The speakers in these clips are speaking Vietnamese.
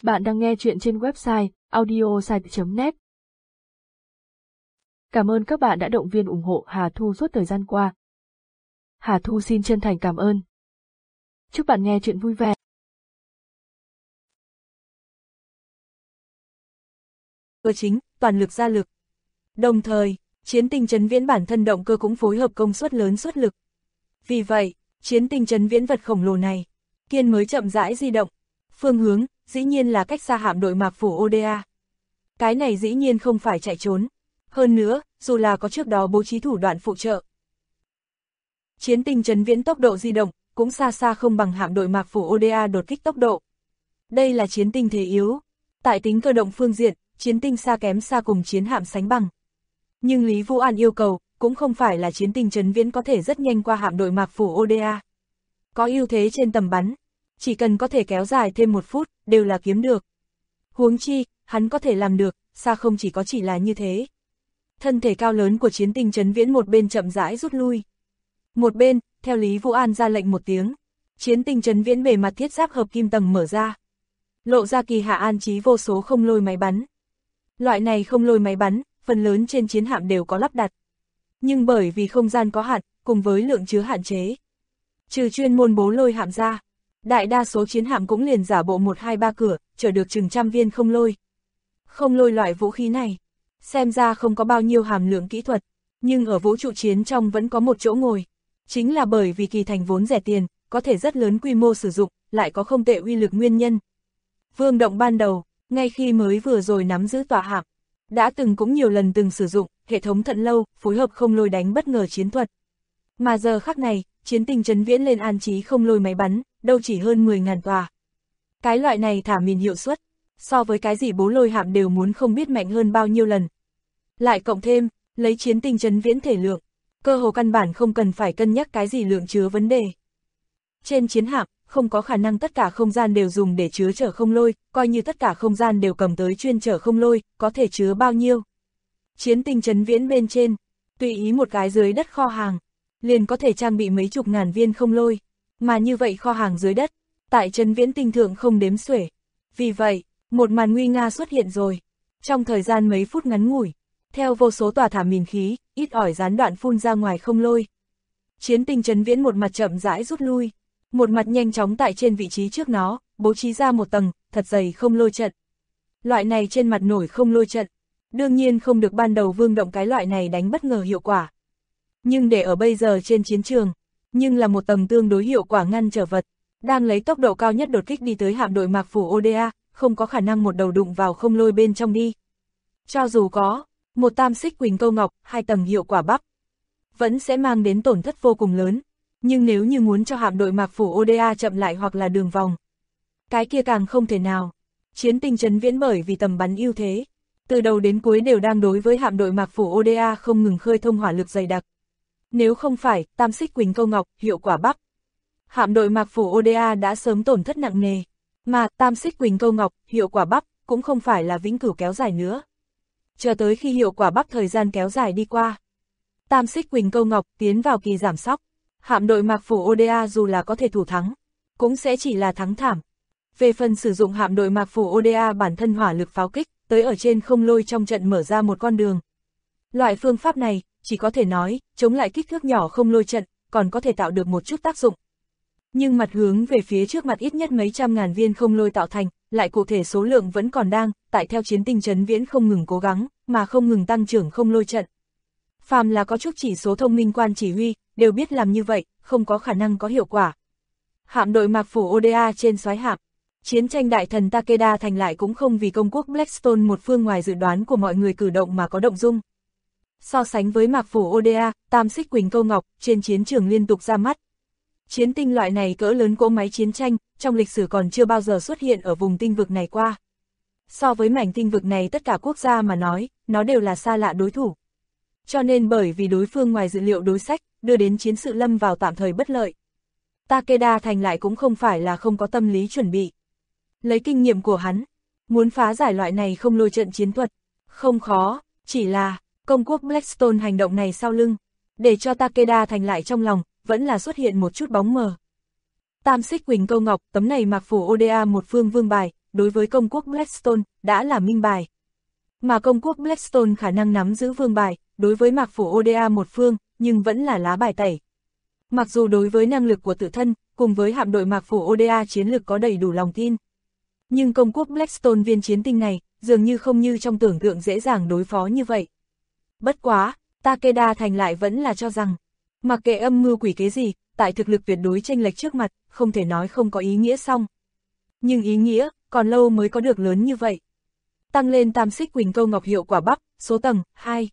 Bạn đang nghe chuyện trên website audiosite.net. Cảm ơn các bạn đã động viên ủng hộ Hà Thu suốt thời gian qua. Hà Thu xin chân thành cảm ơn. Chúc bạn nghe chuyện vui vẻ. Cơ chính, toàn lực ra lực. Đồng thời, chiến tinh trấn viễn bản thân động cơ cũng phối hợp công suất lớn suất lực. Vì vậy, chiến tinh trấn viễn vật khổng lồ này, kiên mới chậm rãi di động. Phương hướng, dĩ nhiên là cách xa hạm đội Mạc Phủ Oda. Cái này dĩ nhiên không phải chạy trốn. Hơn nữa, dù là có trước đó bố trí thủ đoạn phụ trợ. Chiến tinh trấn viễn tốc độ di động, cũng xa xa không bằng hạm đội Mạc Phủ Oda đột kích tốc độ. Đây là chiến tinh thế yếu. Tại tính cơ động phương diện, chiến tinh xa kém xa cùng chiến hạm sánh bằng. Nhưng Lý Vũ An yêu cầu, cũng không phải là chiến tinh trấn viễn có thể rất nhanh qua hạm đội Mạc Phủ Oda. Có ưu thế trên tầm bắn, chỉ cần có thể kéo dài thêm 1 phút, đều là kiếm được. Huống chi, hắn có thể làm được, xa không chỉ là như thế. Thân thể cao lớn của chiến tinh trấn viễn một bên chậm rãi rút lui. Một bên, theo Lý Vũ An ra lệnh một tiếng, chiến tinh trấn viễn bề mặt thiết giáp hợp kim tầng mở ra. Lộ ra kỳ hạ an trí vô số không lôi máy bắn. Loại này không lôi máy bắn, phần lớn trên chiến hạm đều có lắp đặt. Nhưng bởi vì không gian có hạn, cùng với lượng chứa hạn chế, trừ chuyên môn bố lôi hạm ra, đại đa số chiến hạm cũng liền giả bộ 1, 2, 3 cửa, chở được chừng trăm viên không lôi. Không lôi loại vũ khí này, xem ra không có bao nhiêu hàm lượng kỹ thuật, nhưng ở vũ trụ chiến trong vẫn có một chỗ ngồi. Chính là bởi vì kỳ thành vốn rẻ tiền, có thể rất lớn quy mô sử dụng, lại có không tệ uy lực nguyên nhân. Vương Động ban đầu, ngay khi mới vừa rồi nắm giữ tòa hạm, đã cũng nhiều lần sử dụng hệ thống thận lâu, phối hợp không lôi đánh bất ngờ chiến thuật. Mà giờ khắc này, chiến tinh trấn viễn lên an trí không lôi máy bắn, đâu chỉ hơn 10.000 tòa. Cái loại này thả mìn hiệu suất, so với cái gì bố lôi hạm đều muốn không biết mạnh hơn bao nhiêu lần. Lại cộng thêm, lấy chiến tinh trấn viễn thể lượng, cơ hồ căn bản không cần phải cân nhắc cái gì lượng chứa vấn đề. Trên chiến hạm, không có khả năng tất cả không gian đều dùng để chứa chở không lôi, coi như tất cả không gian đều cầm tới chuyên chở không lôi, có thể chứa bao nhiêu. Chiến tinh trấn viễn bên trên, tùy ý một cái dưới đất kho hàng, liền có thể trang bị mấy chục ngàn viên không lôi, mà như vậy kho hàng dưới đất, tại trấn viễn tinh thượng không đếm xuể. Vì vậy, một màn nguy nga xuất hiện rồi. Trong thời gian mấy phút ngắn ngủi, theo vô số tòa thả mìn khí, ít ỏi gián đoạn phun ra ngoài không lôi. Chiến tinh trấn viễn một mặt chậm rãi rút lui, một mặt nhanh chóng tại trên vị trí trước nó, bố trí ra một tầng, thật dày không lôi trận. Loại này trên mặt nổi không lôi trận, đương nhiên không được ban đầu Vương Động cái loại này đánh bất ngờ hiệu quả. Nhưng để ở bây giờ trên chiến trường, nhưng là một tầng tương đối hiệu quả ngăn trở vật, đang lấy tốc độ cao nhất đột kích đi tới hạm đội Mạc Phủ Oda, không có khả năng một đầu đụng vào không lôi bên trong đi. Cho dù có một tam xích quỳnh câu ngọc, 2 tầng hiệu quả bắp, vẫn sẽ mang đến tổn thất vô cùng lớn. Nhưng nếu như muốn cho hạm đội Mạc Phủ Oda chậm lại hoặc là đường vòng, cái kia càng không thể nào. Chiến tinh trấn viễn bởi vì tầm bắn ưu thế, từ đầu đến cuối đều đang đối với hạm đội Mạc Phủ Oda không ngừng khơi thông hỏa lực dày đặc. Nếu không phải tam xích quỳnh câu ngọc, hiệu quả bắp, hạm đội Mạc Phủ Oda đã sớm tổn thất nặng nề, mà tam xích quỳnh câu ngọc, hiệu quả bắp, cũng không phải là vĩnh cửu kéo dài nữa. Chờ tới khi hiệu quả bắp thời gian kéo dài đi qua, tam xích quỳnh câu ngọc tiến vào kỳ giảm sóc, hạm đội Mạc Phủ Oda dù là có thể thủ thắng, cũng sẽ chỉ là thắng thảm. Về phần sử dụng hạm đội Mạc Phủ Oda bản thân hỏa lực pháo kích, tới ở trên không lôi trong trận mở ra một con đường. Loại phương pháp này, chỉ có thể nói, chống lại kích thước nhỏ không lôi trận, còn có thể tạo được một chút tác dụng. Nhưng mặt hướng về phía trước mặt ít nhất mấy trăm ngàn viên không lôi tạo thành, lại cụ thể số lượng vẫn còn đang, tại theo chiến tinh trấn viễn không ngừng cố gắng, mà không ngừng tăng trưởng không lôi trận. Phàm là có chút chỉ số thông minh quan chỉ huy, đều biết làm như vậy, không có khả năng có hiệu quả. Hạm đội Mạc Phủ Oda trên soái hạm, chiến tranh đại thần Takeda Thành lại cũng không vì công quốc Blackstone một phương ngoài dự đoán của mọi người cử động mà có động dung. So sánh với Mạc Phủ Oda, tam xích quỳnh câu ngọc, trên chiến trường liên tục ra mắt. Chiến tinh loại này cỡ lớn cỗ máy chiến tranh, trong lịch sử còn chưa bao giờ xuất hiện ở vùng tinh vực này qua. So với mảnh tinh vực này tất cả quốc gia mà nói, nó đều là xa lạ đối thủ. Cho nên bởi vì đối phương ngoài dự liệu đối sách, đưa đến chiến sự lâm vào tạm thời bất lợi. Takeda Thành lại cũng không phải là không có tâm lý chuẩn bị. Lấy kinh nghiệm của hắn, muốn phá giải loại này không lôi trận chiến thuật, không khó, chỉ là công quốc Blackstone hành động này sau lưng, để cho Takeda Thành lại trong lòng, vẫn là xuất hiện một chút bóng mờ. Tam xích quỳnh câu ngọc, tấm này Mạc Phủ Oda một phương vương bài, đối với công quốc Blackstone, đã là minh bài. Mà công quốc Blackstone khả năng nắm giữ vương bài, đối với Mạc Phủ Oda một phương, nhưng vẫn là lá bài tẩy. Mặc dù đối với năng lực của tự thân, cùng với hạm đội Mạc Phủ Oda chiến lực có đầy đủ lòng tin. Nhưng công quốc Blackstone viên chiến tinh này, dường như không như trong tưởng tượng dễ dàng đối phó như vậy. Bất quá, Takeda Thành lại vẫn là cho rằng, mặc kệ âm mưu quỷ kế gì, tại thực lực tuyệt đối chênh lệch trước mặt, không thể nói không có ý nghĩa xong. Nhưng ý nghĩa, còn lâu mới có được lớn như vậy. Tăng lên tam xích quỳnh câu ngọc hiệu quả bắp, số tầng, 2.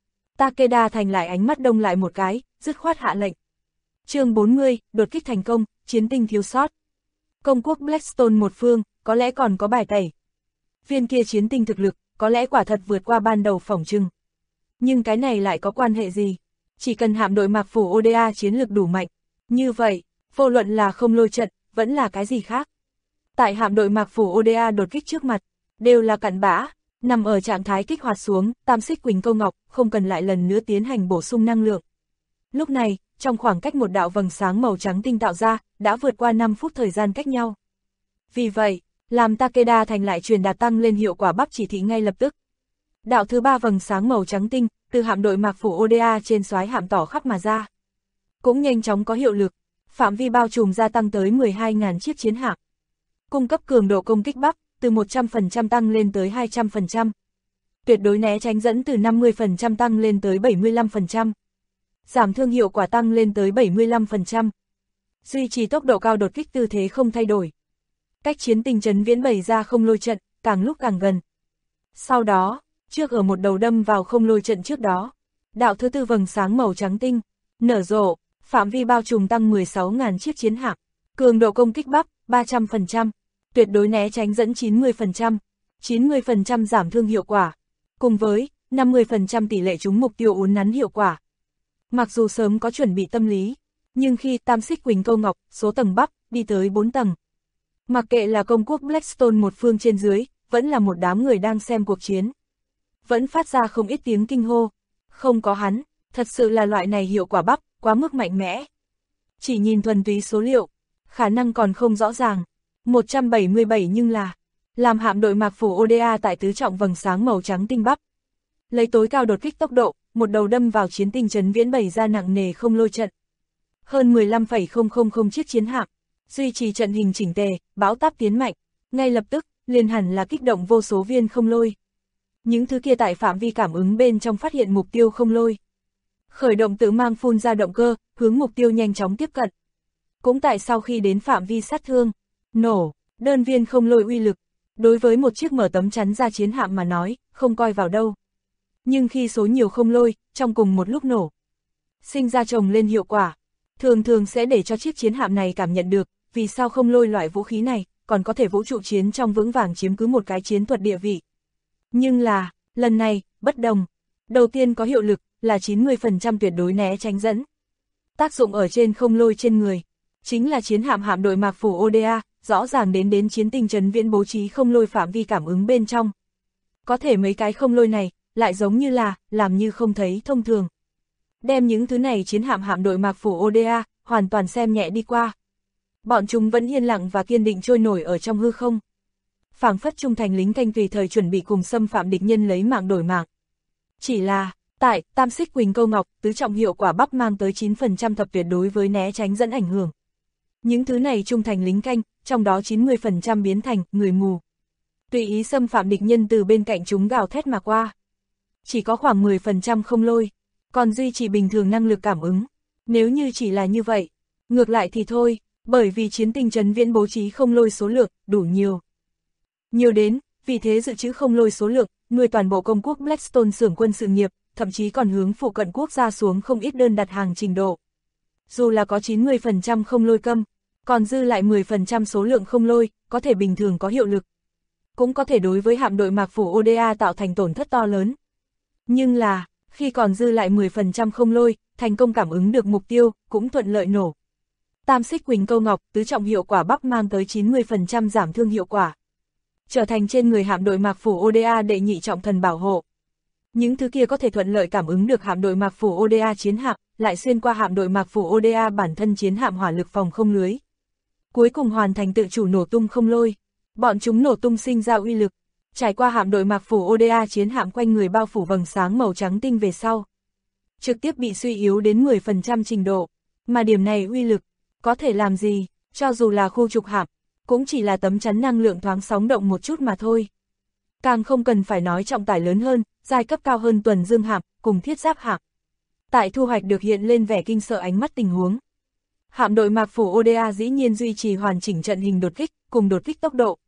Takeda Thành lại ánh mắt đông lại một cái, dứt khoát hạ lệnh. Chương 40, đột kích thành công, chiến tinh thiếu sót. Công quốc Blackstone một phương, có lẽ còn có bài tẩy. Viên kia chiến tinh thực lực, có lẽ quả thật vượt qua ban đầu phỏng chừng. Nhưng cái này lại có quan hệ gì? Chỉ cần hạm đội Mạc Phủ Oda chiến lực đủ mạnh. Như vậy, vô luận là không lôi trận, vẫn là cái gì khác. Tại hạm đội Mạc Phủ Oda đột kích trước mặt, đều là cặn bã, nằm ở trạng thái kích hoạt xuống, tam xích quỳnh câu ngọc, không cần lại lần nữa tiến hành bổ sung năng lượng. Lúc này, trong khoảng cách một đạo vầng sáng màu trắng tinh tạo ra, đã vượt qua 5 phút thời gian cách nhau. Vì vậy, làm Takeda Thành lại truyền đạt tăng lên hiệu quả bắp chỉ thị ngay lập tức. Đạo thứ 3 vầng sáng màu trắng tinh, từ hạm đội Mạc Phủ Oda trên soái hạm tỏ khắp mà ra. Cũng nhanh chóng có hiệu lực, phạm vi bao trùm gia tăng tới 12.000 chiếc chiến hạm. Cung cấp cường độ công kích bắp, từ 100% tăng lên tới 200%. Tuyệt đối né tránh dẫn từ 50% tăng lên tới 75%. Giảm thương hiệu quả tăng lên tới 75%. Duy trì tốc độ cao đột kích tư thế không thay đổi. Cách chiến tinh trấn viễn bày ra không lôi trận, càng lúc càng gần. Sau đó, trước ở một đầu đâm vào không lôi trận trước đó, đạo thứ 4 vầng sáng màu trắng tinh, nở rộ, phạm vi bao trùm tăng 16.000 chiếc chiến hạm, cường độ công kích bắp, 300%, tuyệt đối né tránh dẫn 90%, 90% giảm thương hiệu quả, cùng với 50% tỷ lệ trúng mục tiêu uốn nắn hiệu quả. Mặc dù sớm có chuẩn bị tâm lý, nhưng khi tam xích quỳnh câu ngọc, số tầng bắp, đi tới 4 tầng. Mặc kệ là công quốc Blackstone một phương trên dưới, vẫn là một đám người đang xem cuộc chiến. Vẫn phát ra không ít tiếng kinh hô. Không có hắn, thật sự là loại này hiệu quả bắp, quá mức mạnh mẽ. Chỉ nhìn thuần túy số liệu, khả năng còn không rõ ràng. 177 nhưng là, làm hạm đội Mạc Phủ Oda tại tứ trọng vầng sáng màu trắng tinh bắp. Lấy tối cao đột kích tốc độ, một đầu đâm vào chiến tinh trấn viễn bày ra nặng nề không lôi trận. Hơn 15,000 chiếc chiến hạm, duy trì trận hình chỉnh tề, bão táp tiến mạnh, ngay lập tức, liền hẳn là kích động vô số viên không lôi. Những thứ kia tại phạm vi cảm ứng bên trong phát hiện mục tiêu không lôi. Khởi động tự mang phun ra động cơ, hướng mục tiêu nhanh chóng tiếp cận. Cũng tại sau khi đến phạm vi sát thương, nổ, đơn viên không lôi uy lực, đối với một chiếc mở tấm chắn ra chiến hạm mà nói, không coi vào đâu. Nhưng khi số nhiều không lôi, trong cùng một lúc nổ, sinh ra chồng lên hiệu quả, thường sẽ để cho chiếc chiến hạm này cảm nhận được, vì sao không lôi loại vũ khí này, còn có thể vũ trụ chiến trong vững vàng chiếm cứ một cái chiến thuật địa vị. Nhưng là, lần này, bất đồng. Đầu tiên có hiệu lực, là 90% tuyệt đối né tránh dẫn. Tác dụng ở trên không lôi trên người, chính là chiến hạm hạm đội Mạc Phủ Oda, rõ ràng đến chiến tinh trấn viễn bố trí không lôi phạm vi cảm ứng bên trong. Có thể mấy cái không lôi này, lại giống như là, làm như không thấy thông thường. Đem những thứ này chiến hạm hạm đội Mạc Phủ Oda, hoàn toàn xem nhẹ đi qua. Bọn chúng vẫn yên lặng và kiên định trôi nổi ở trong hư không. Phảng phất trung thành lính canh tùy thời chuẩn bị cùng xâm phạm địch nhân lấy mạng đổi mạng. Chỉ là, tại tam xích quỳnh câu ngọc, tứ trọng hiệu quả bắp mang tới 9% thập tuyệt đối với né tránh dẫn ảnh hưởng. Những thứ này trung thành lính canh, trong đó 90% biến thành người mù. Tùy ý xâm phạm địch nhân từ bên cạnh chúng gào thét mà qua. Chỉ có khoảng 10% không lôi, còn duy trì bình thường năng lực cảm ứng. Nếu như chỉ là như vậy, ngược lại thì thôi, bởi vì chiến tinh trấn viễn bố trí không lôi số lượng, đủ nhiều. Nhiều đến, vì thế dự trữ không lôi số lượng, nuôi toàn bộ công quốc Blackstone xưởng quân sự nghiệp, thậm chí còn hướng phụ cận quốc gia xuống không ít đơn đặt hàng trình độ. Dù là có 90% không lôi câm, còn dư lại 10% số lượng không lôi, có thể bình thường có hiệu lực. Cũng có thể đối với hạm đội Mạc Phủ Oda tạo thành tổn thất to lớn. Nhưng là, khi còn dư lại 10% không lôi, thành công cảm ứng được mục tiêu, cũng thuận lợi nổ. Tam xích quỳnh câu ngọc, tứ trọng hiệu quả bắp mang tới 90% giảm thương hiệu quả. Trở thành trên người hạm đội Mạc Phủ Oda đệ nhị trọng thần bảo hộ. Những thứ kia có thể thuận lợi cảm ứng được hạm đội Mạc Phủ Oda chiến hạm, lại xuyên qua hạm đội Mạc Phủ Oda bản thân chiến hạm hỏa lực phòng không lưới. Cuối cùng hoàn thành tự chủ nổ tung không lôi. Bọn chúng nổ tung sinh ra uy lực, trải qua hạm đội Mạc Phủ Oda chiến hạm quanh người bao phủ vầng sáng màu trắng tinh về sau. Trực tiếp bị suy yếu đến 10% trình độ, mà điểm này uy lực, có thể làm gì, cho dù là khu trục hạm, cũng chỉ là tấm chắn năng lượng thoáng sóng động một chút mà thôi. Càng không cần phải nói trọng tải lớn hơn, giai cấp cao hơn tuần dương hạm, cùng thiết giáp hạm. Tại thu hoạch được hiện lên vẻ kinh sợ ánh mắt tình huống. Hạm đội Mạc Phủ Oda dĩ nhiên duy trì hoàn chỉnh trận hình đột kích, cùng đột kích tốc độ.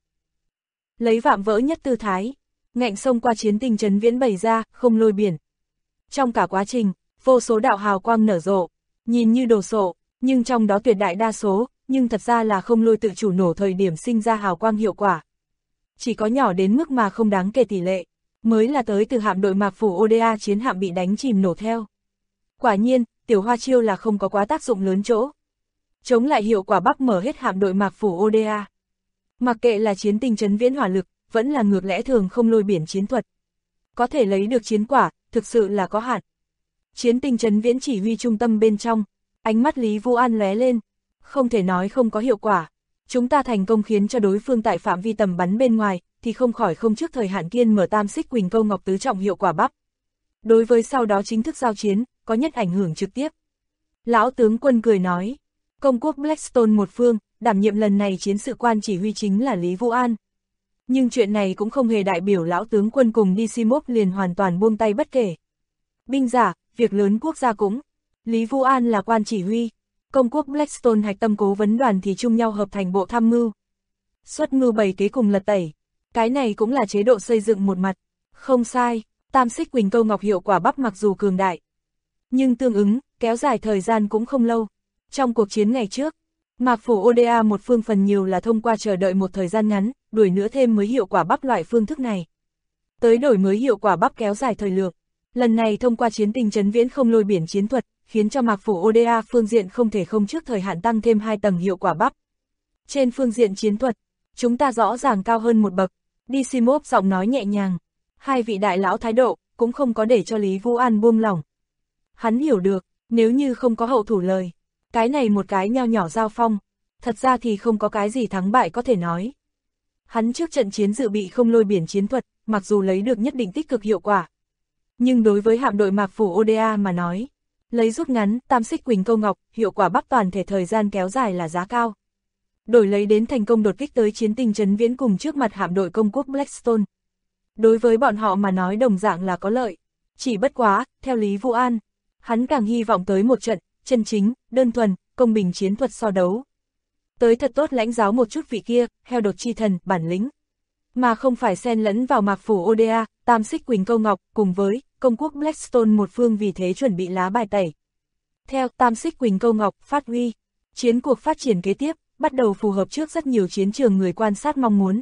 Lấy vạm vỡ nhất tư thái, ngạnh xông qua chiến tinh trấn viễn bày ra, không lôi biển. Trong cả quá trình, vô số đạo hào quang nở rộ, nhìn như đồ sộ, nhưng trong đó tuyệt đại đa số, nhưng thật ra là không lôi tự chủ nổ thời điểm sinh ra hào quang hiệu quả. Chỉ có nhỏ đến mức mà không đáng kể tỷ lệ, mới là tới từ hạm đội Mạc Phủ Oda chiến hạm bị đánh chìm nổ theo. Quả nhiên, tiểu hoa chiêu là không có quá tác dụng lớn chỗ. Chống lại hiệu quả bắp mở hết hạm đội Mạc Phủ Oda. Mặc kệ là chiến tinh trấn viễn hỏa lực, vẫn là ngược lẽ thường không lôi biển chiến thuật. Có thể lấy được chiến quả, thực sự là có hạn. Chiến tinh trấn viễn chỉ huy trung tâm bên trong, ánh mắt Lý Vu An lóe lên. Không thể nói không có hiệu quả. Chúng ta thành công khiến cho đối phương tại phạm vi tầm bắn bên ngoài, thì không khỏi không trước thời hạn kiên mở tam xích quỳnh câu ngọc tứ trọng hiệu quả bắp. Đối với sau đó chính thức giao chiến, có nhất ảnh hưởng trực tiếp. Lão tướng quân cười nói, công quốc Blackstone một phương, đảm nhiệm lần này chiến sự quan chỉ huy chính là Lý Vu An. Nhưng chuyện này cũng không hề đại biểu lão tướng quân cùng Dicimov liền hoàn toàn buông tay bất kể. Binh giả, việc lớn quốc gia cũng. Lý Vu An là quan chỉ huy, công quốc Blackstone hạch tâm cố vấn đoàn thì chung nhau hợp thành bộ tham mưu. Xuất mưu bày kế cùng lật tẩy. Cái này cũng là chế độ xây dựng một mặt. Không sai, tam xích quỳnh câu ngọc hiệu quả bắp mặc dù cường đại, nhưng tương ứng, kéo dài thời gian cũng không lâu. Trong cuộc chiến ngày trước, Mạc Phủ Oda một phương phần nhiều là thông qua chờ đợi một thời gian ngắn, đuổi nữa thêm mới hiệu quả bắp loại phương thức này. Tới đổi mới hiệu quả bắp kéo dài thời lượng. Lần này thông qua chiến tinh trấn viễn không lôi biển chiến thuật, khiến cho Mạc Phủ Oda phương diện không thể không trước thời hạn tăng thêm 2 tầng hiệu quả bắp. Trên phương diện chiến thuật, chúng ta rõ ràng cao hơn một bậc. Dicimov giọng nói nhẹ nhàng. Hai vị đại lão thái độ, cũng không có để cho Lý Vu An buông lỏng. Hắn hiểu được, nếu như không có hậu thủ lời, cái này một cái nho nhỏ giao phong, thật ra thì không có cái gì thắng bại có thể nói. Hắn trước trận chiến dự bị không lôi biển chiến thuật, mặc dù lấy được nhất định tích cực hiệu quả. Nhưng đối với hạm đội Mạc Phủ Oda mà nói, lấy rút ngắn, tam xích quỳnh câu ngọc, hiệu quả bắp toàn thể thời gian kéo dài là giá cao. Đổi lấy đến thành công đột kích tới chiến tinh trấn viễn cùng trước mặt hạm đội công quốc Blackstone. Đối với bọn họ mà nói đồng dạng là có lợi. Chỉ bất quá, theo Lý Vu An, hắn càng hy vọng tới một trận, chân chính, đơn thuần, công bình chiến thuật so đấu. Tới thật tốt lãnh giáo một chút vị kia, heo đột chi thần, bản lĩnh. Mà không phải xen lẫn vào Mạc Phủ Oda, tam xích quỳnh câu ngọc, cùng với công quốc Blackstone một phương vì thế chuẩn bị lá bài tẩy. Theo tam xích quỳnh câu ngọc phát huy, chiến cuộc phát triển kế tiếp, bắt đầu phù hợp trước rất nhiều chiến trường người quan sát mong muốn.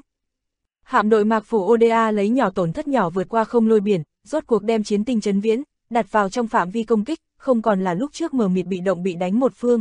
Hạm đội Mạc Phủ Oda lấy nhỏ tổn thất nhỏ vượt qua không lôi biển, rốt cuộc đem chiến tinh trấn viễn, đặt vào trong phạm vi công kích, không còn là lúc trước mờ mịt bị động bị đánh một phương.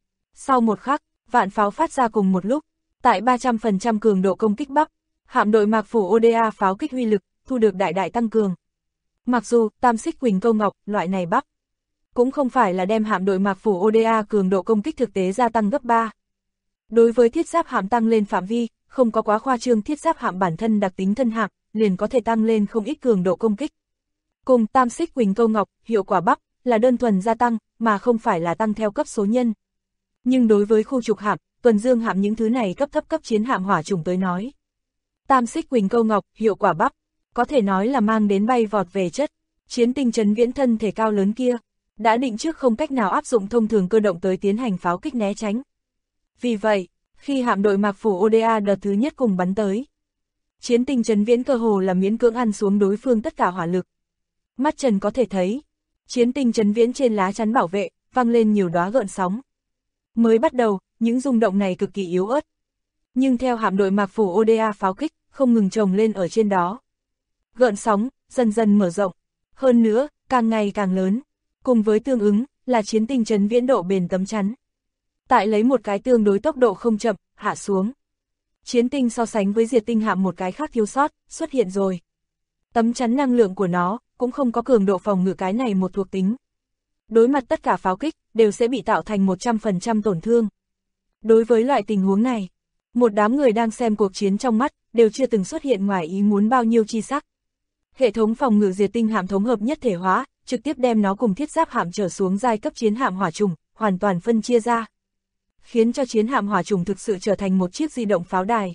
Sau một khắc, vạn pháo phát ra cùng một lúc, tại 300% cường độ công kích bắp, hạm đội Mạc Phủ Oda pháo kích huy lực, thu được đại tăng cường. Mặc dù, tam xích quỳnh câu ngọc, loại này bắp, cũng không phải là đem hạm đội Mạc Phủ Oda cường độ công kích thực tế gia tăng gấp 3. Đối với thiết giáp hạm tăng lên phạm vi, không có quá khoa trương thiết giáp hạm bản thân đặc tính thân hạm, liền có thể tăng lên không ít cường độ công kích. Cùng tam xích quỳnh câu ngọc, hiệu quả bắp, là đơn thuần gia tăng, mà không phải là tăng theo cấp số nhân. Nhưng đối với khu trục hạm, tuần dương hạm những thứ này cấp thấp cấp chiến hạm hỏa chủng tới nói, tam xích quỳnh câu ngọc, hiệu quả bắp, có thể nói là mang đến bay vọt về chất. Chiến tinh trấn viễn thân thể cao lớn kia, đã định trước không cách nào áp dụng thông thường cơ động tới tiến hành pháo kích né tránh. Vì vậy, khi hạm đội Mạc Phủ Oda đợt thứ nhất cùng bắn tới, chiến tinh trấn viễn cơ hồ là miễn cưỡng ăn xuống đối phương tất cả hỏa lực. Mắt trần có thể thấy, chiến tinh trấn viễn trên lá chắn bảo vệ, vang lên nhiều đóa gợn sóng. Mới bắt đầu, những rung động này cực kỳ yếu ớt. Nhưng theo hạm đội Mạc Phủ Oda pháo kích, không ngừng chồng lên ở trên đó. Gợn sóng, dần dần mở rộng. Hơn nữa, càng ngày càng lớn. Cùng với tương ứng, là chiến tinh trấn viễn độ bền tấm chắn. Tại lấy một cái tương đối tốc độ không chậm, hạ xuống. Chiến tinh so sánh với diệt tinh hạm một cái khác thiếu sót, xuất hiện rồi. Tấm chắn năng lượng của nó, cũng không có cường độ phòng ngự cái này một thuộc tính. Đối mặt tất cả pháo kích, đều sẽ bị tạo thành 100% tổn thương. Đối với loại tình huống này, Một đám người đang xem cuộc chiến trong mắt, đều chưa từng xuất hiện ngoài ý muốn bao nhiêu chi sắc. Hệ thống phòng ngự diệt tinh hạm thống hợp nhất thể hóa, trực tiếp đem nó cùng thiết giáp hạm trở xuống giai cấp chiến hạm hỏa trùng, hoàn toàn phân chia ra. Khiến cho chiến hạm hỏa trùng thực sự trở thành một chiếc di động pháo đài.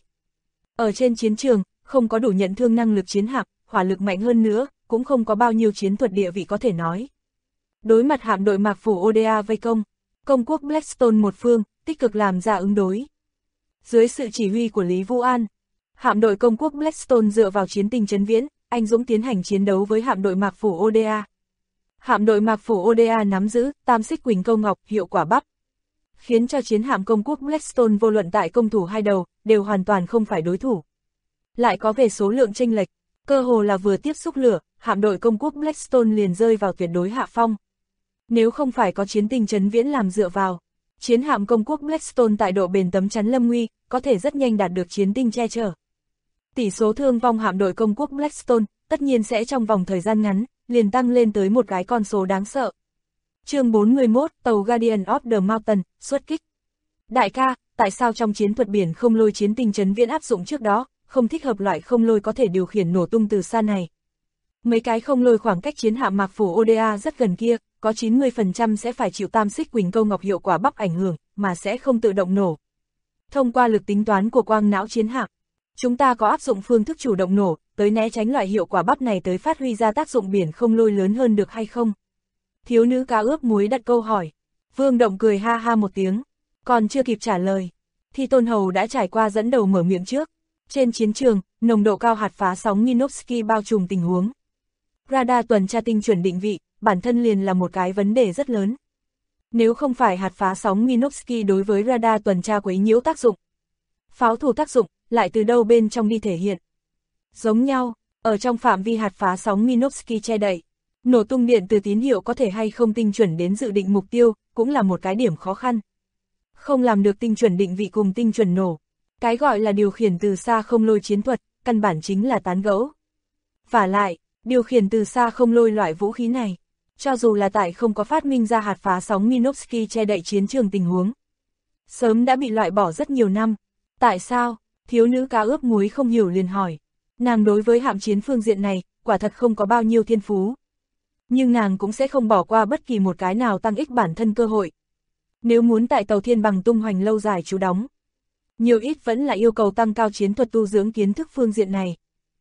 Ở trên chiến trường, không có đủ nhận thương năng lực chiến hạm, hỏa lực mạnh hơn nữa, cũng không có bao nhiêu chiến thuật địa vị có thể nói. Đối mặt hạm đội Mạc Phủ Oda vây công quốc Blackstone một phương, tích cực làm ra ứng đối. Dưới sự chỉ huy của Lý Vũ An, hạm đội công quốc Blackstone dựa vào chiến tinh trấn viễn, anh dũng tiến hành chiến đấu với hạm đội Mạc Phủ Oda. Hạm đội Mạc Phủ Oda nắm giữ tam xích quỳnh câu ngọc hiệu quả bắp, khiến cho chiến hạm công quốc Blackstone vô luận tại công thủ hai đầu, đều hoàn toàn không phải đối thủ. Lại có về số lượng chênh lệch, cơ hồ là vừa tiếp xúc lửa, hạm đội công quốc Blackstone liền rơi vào tuyệt đối hạ phong. Nếu không phải có chiến tinh trấn viễn làm dựa vào, chiến hạm công quốc Blackstone tại độ bền tấm chắn lâm nguy, có thể rất nhanh đạt được chiến tinh che chở. Tỷ số thương vong hạm đội công quốc Blackstone, tất nhiên sẽ trong vòng thời gian ngắn, liền tăng lên tới một cái con số đáng sợ. Chương 41, tàu Guardian of the Mountain, xuất kích. Đại ca, tại sao trong chiến thuật biển không lôi chiến tinh trấn viễn áp dụng trước đó, không thích hợp loại không lôi có thể điều khiển nổ tung từ xa này? Mấy cái không lôi khoảng cách chiến hạm Mạc Phủ Oda rất gần kia, có 90% sẽ phải chịu tam xích quỳnh câu ngọc hiệu quả bắp ảnh hưởng, mà sẽ không tự động nổ. Thông qua lực tính toán của quang não chiến hạm, chúng ta có áp dụng phương thức chủ động nổ, tới né tránh loại hiệu quả bắp này tới phát huy ra tác dụng biển không lôi lớn hơn được hay không? Thiếu nữ cá ướp muối đặt câu hỏi. Vương Động cười ha ha một tiếng, còn chưa kịp trả lời, thì Tôn Hầu đã trải qua dẫn đầu mở miệng trước. Trên chiến trường, nồng độ cao hạt phá sóng Minovsky bao trùm tình huống. Radar tuần tra tinh chuẩn định vị, bản thân liền là một cái vấn đề rất lớn. Nếu không phải hạt phá sóng Minovsky đối với radar tuần tra quấy nhiễu tác dụng, pháo thủ tác dụng, lại từ đâu bên trong đi thể hiện. Giống nhau, ở trong phạm vi hạt phá sóng Minovsky che đậy, nổ tung điện từ tín hiệu có thể hay không tinh chuẩn đến dự định mục tiêu, cũng là một cái điểm khó khăn. Không làm được tinh chuẩn định vị cùng tinh chuẩn nổ. Cái gọi là điều khiển từ xa không lôi chiến thuật, căn bản chính là tán gẫu. Vả lại, điều khiển từ xa không lôi loại vũ khí này, cho dù là tại không có phát minh ra hạt phá sóng Minovsky che đậy chiến trường tình huống, sớm đã bị loại bỏ rất nhiều năm. Tại sao? Thiếu nữ cá ướp muối không hiểu liền hỏi. Nàng đối với hạm chiến phương diện này, quả thật không có bao nhiêu thiên phú. Nhưng nàng cũng sẽ không bỏ qua bất kỳ một cái nào tăng ích bản thân cơ hội. Nếu muốn tại tàu Thiên Bằng tung hoành lâu dài trú đóng, nhiều ít vẫn là yêu cầu tăng cao chiến thuật tu dưỡng kiến thức phương diện này.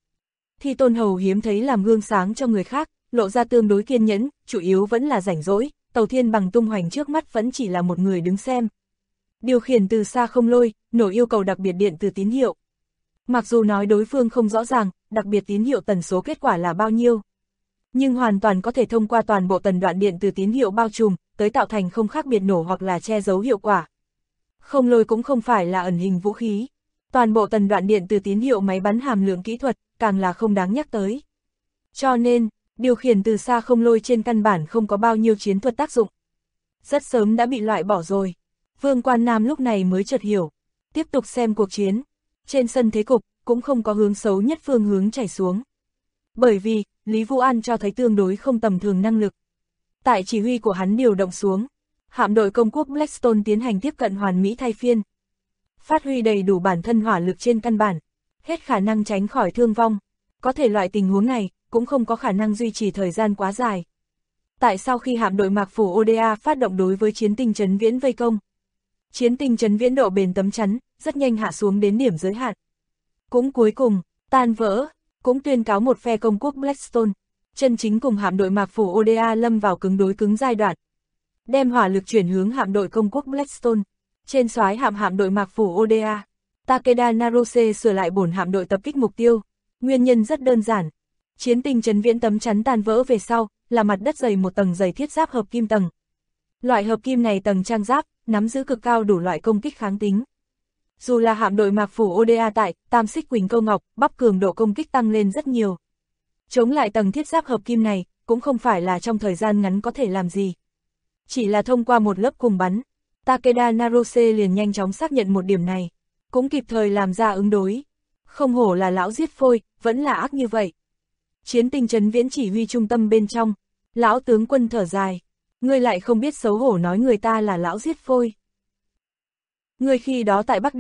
Thì Tôn Hầu hiếm thấy làm gương sáng cho người khác, lộ ra tương đối kiên nhẫn, chủ yếu vẫn là rảnh rỗi, tàu Thiên Bằng tung hoành trước mắt vẫn chỉ là một người đứng xem. Điều khiển từ xa không lôi, nổ yêu cầu đặc biệt điện từ tín hiệu. Mặc dù nói đối phương không rõ ràng, đặc biệt tín hiệu tần số kết quả là bao nhiêu, nhưng hoàn toàn có thể thông qua toàn bộ tần đoạn điện từ tín hiệu bao trùm, tới tạo thành không khác biệt nổ hoặc là che giấu hiệu quả. Không lôi cũng không phải là ẩn hình vũ khí. Toàn bộ tần đoạn điện từ tín hiệu máy bắn hàm lượng kỹ thuật, càng là không đáng nhắc tới. Cho nên, điều khiển từ xa không lôi trên căn bản không có bao nhiêu chiến thuật tác dụng. Rất sớm đã bị loại bỏ rồi. Vương Quan Nam lúc này mới chợt hiểu. Tiếp tục xem cuộc chiến. Trên sân thế cục, cũng không có hướng xấu nhất phương hướng chảy xuống. Bởi vì, Lý Vũ An cho thấy tương đối không tầm thường năng lực. Tại chỉ huy của hắn điều động xuống, hạm đội công quốc Blackstone tiến hành tiếp cận hoàn mỹ thay phiên. Phát huy đầy đủ bản thân hỏa lực trên căn bản, hết khả năng tránh khỏi thương vong. Có thể loại tình huống này, cũng không có khả năng duy trì thời gian quá dài. Tại sau khi hạm đội Mạc Phủ Oda phát động đối với chiến tinh trấn viễn vây công, chiến tinh trấn viễn độ bền tấm chắn, rất nhanh hạ xuống đến điểm giới hạn. Cũng cuối cùng, tan vỡ, cũng tuyên cáo một phe công quốc Blackstone, chân chính cùng hạm đội Mạc Phủ Oda lâm vào cứng đối cứng giai đoạn. Đem hỏa lực chuyển hướng hạm đội công quốc Blackstone. Trên soái hạm đội Mạc Phủ Oda, Takeda Narose sửa lại bổn hạm đội tập kích mục tiêu. Nguyên nhân rất đơn giản. Chiến tinh trấn viễn tấm chắn tan vỡ về sau, là mặt đất dày một tầng dày thiết giáp hợp kim tầng. Loại hợp kim này tầng trang giáp, nắm giữ cực cao đủ loại công kích kháng tính. Dù là hạm đội Mạc Phủ Oda tại tam xích quỳnh câu ngọc, bắp cường độ công kích tăng lên rất nhiều. Chống lại tầng thiết giáp hợp kim này, cũng không phải là trong thời gian ngắn có thể làm gì. Chỉ là thông qua một lớp cùng bắn, Takeda Narose liền nhanh chóng xác nhận một điểm này, cũng kịp thời làm ra ứng đối. Không hổ là lão giết phôi, vẫn là ác như vậy. Chiến tinh trấn viễn chỉ huy trung tâm bên trong, lão tướng quân thở dài, ngươi lại không biết xấu hổ nói người ta là lão giết phôi. Ngươi khi đó tại Bắc Địa,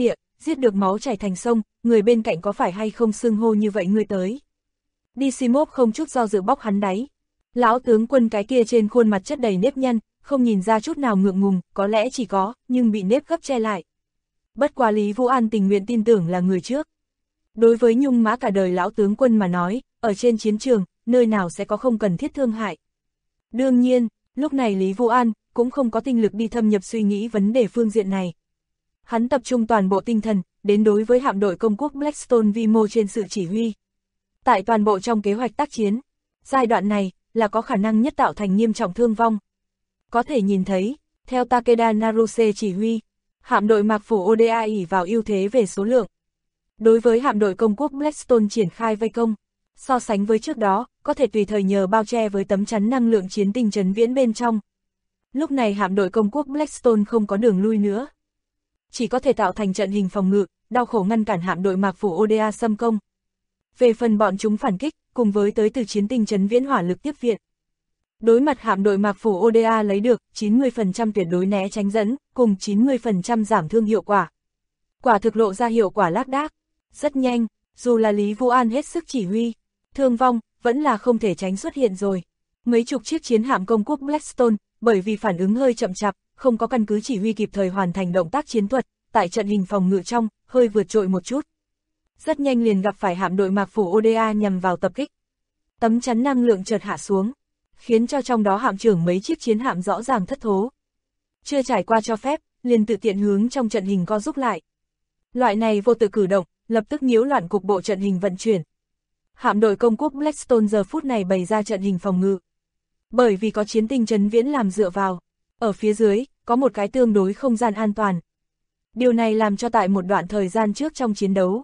giết được máu chảy thành sông, người bên cạnh có phải hay không xưng hô như vậy ngươi tới. Lysimov không chút do dự bóc hắn đáy. Lão tướng quân cái kia trên khuôn mặt chất đầy nếp nhăn, không nhìn ra chút nào ngượng ngùng, có lẽ chỉ có, nhưng bị nếp gấp che lại. Bất quá Lý Vũ An tình nguyện tin tưởng là người trước. Đối với nhung mã cả đời lão tướng quân mà nói, ở trên chiến trường, nơi nào sẽ có không cần thiết thương hại. Đương nhiên, lúc này Lý Vũ An cũng không có tinh lực đi thâm nhập suy nghĩ vấn đề phương diện này. Hắn tập trung toàn bộ tinh thần, đến đối với hạm đội công quốc Blackstone vi mô trên sự chỉ huy. Tại toàn bộ trong kế hoạch tác chiến, giai đoạn này là có khả năng nhất tạo thành nghiêm trọng thương vong. Có thể nhìn thấy, theo Takeda Naruse chỉ huy, hạm đội Mạc Phủ Oda ỷ vào ưu thế về số lượng. Đối với hạm đội công quốc Blackstone triển khai vây công, so sánh với trước đó, có thể tùy thời nhờ bao che với tấm chắn năng lượng chiến tinh trấn viễn bên trong. Lúc này hạm đội công quốc Blackstone không có đường lui nữa. Chỉ có thể tạo thành trận hình phòng ngự, đau khổ ngăn cản hạm đội Mạc Phủ Oda xâm công. Về phần bọn chúng phản kích, cùng với tới từ chiến tinh trấn viễn hỏa lực tiếp viện. Đối mặt hạm đội Mạc Phủ Oda lấy được 90% tuyệt đối né tránh dẫn, cùng 90% giảm thương hiệu quả. Quả thực lộ ra hiệu quả lác đác. Rất nhanh, dù là Lý Vũ An hết sức chỉ huy, thương vong vẫn là không thể tránh xuất hiện rồi. Mấy chục chiếc chiến hạm công quốc Blackstone, bởi vì phản ứng hơi chậm chạp, không có căn cứ chỉ huy kịp thời hoàn thành động tác chiến thuật, tại trận hình phòng ngự trong, hơi vượt trội một chút. Rất nhanh liền gặp phải hạm đội Mạc Phủ Oda nhằm vào tập kích. Tấm chắn năng lượng chợt hạ xuống, khiến cho trong đó hạm trưởng mấy chiếc chiến hạm rõ ràng thất thố. Chưa trải qua cho phép, liền tự tiện hướng trong trận hình co rút lại. Loại này vô tự cử động, lập tức nhiễu loạn cục bộ trận hình vận chuyển. Hạm đội công quốc Blackstone giờ phút này bày ra trận hình phòng ngự. Bởi vì có chiến tinh trấn viễn làm dựa vào, ở phía dưới, có một cái tương đối không gian an toàn. Điều này làm cho tại một đoạn thời gian trước trong chiến đấu,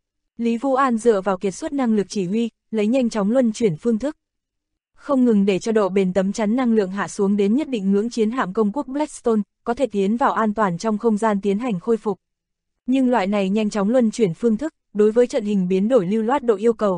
Lý Vũ An dựa vào kiệt xuất năng lực chỉ huy, lấy nhanh chóng luân chuyển phương thức. Không ngừng để cho độ bền tấm chắn năng lượng hạ xuống đến nhất định ngưỡng chiến hạm công quốc Blackstone, có thể tiến vào an toàn trong không gian tiến hành khôi phục. Nhưng loại này nhanh chóng luân chuyển phương thức, đối với trận hình biến đổi lưu loát độ yêu cầu,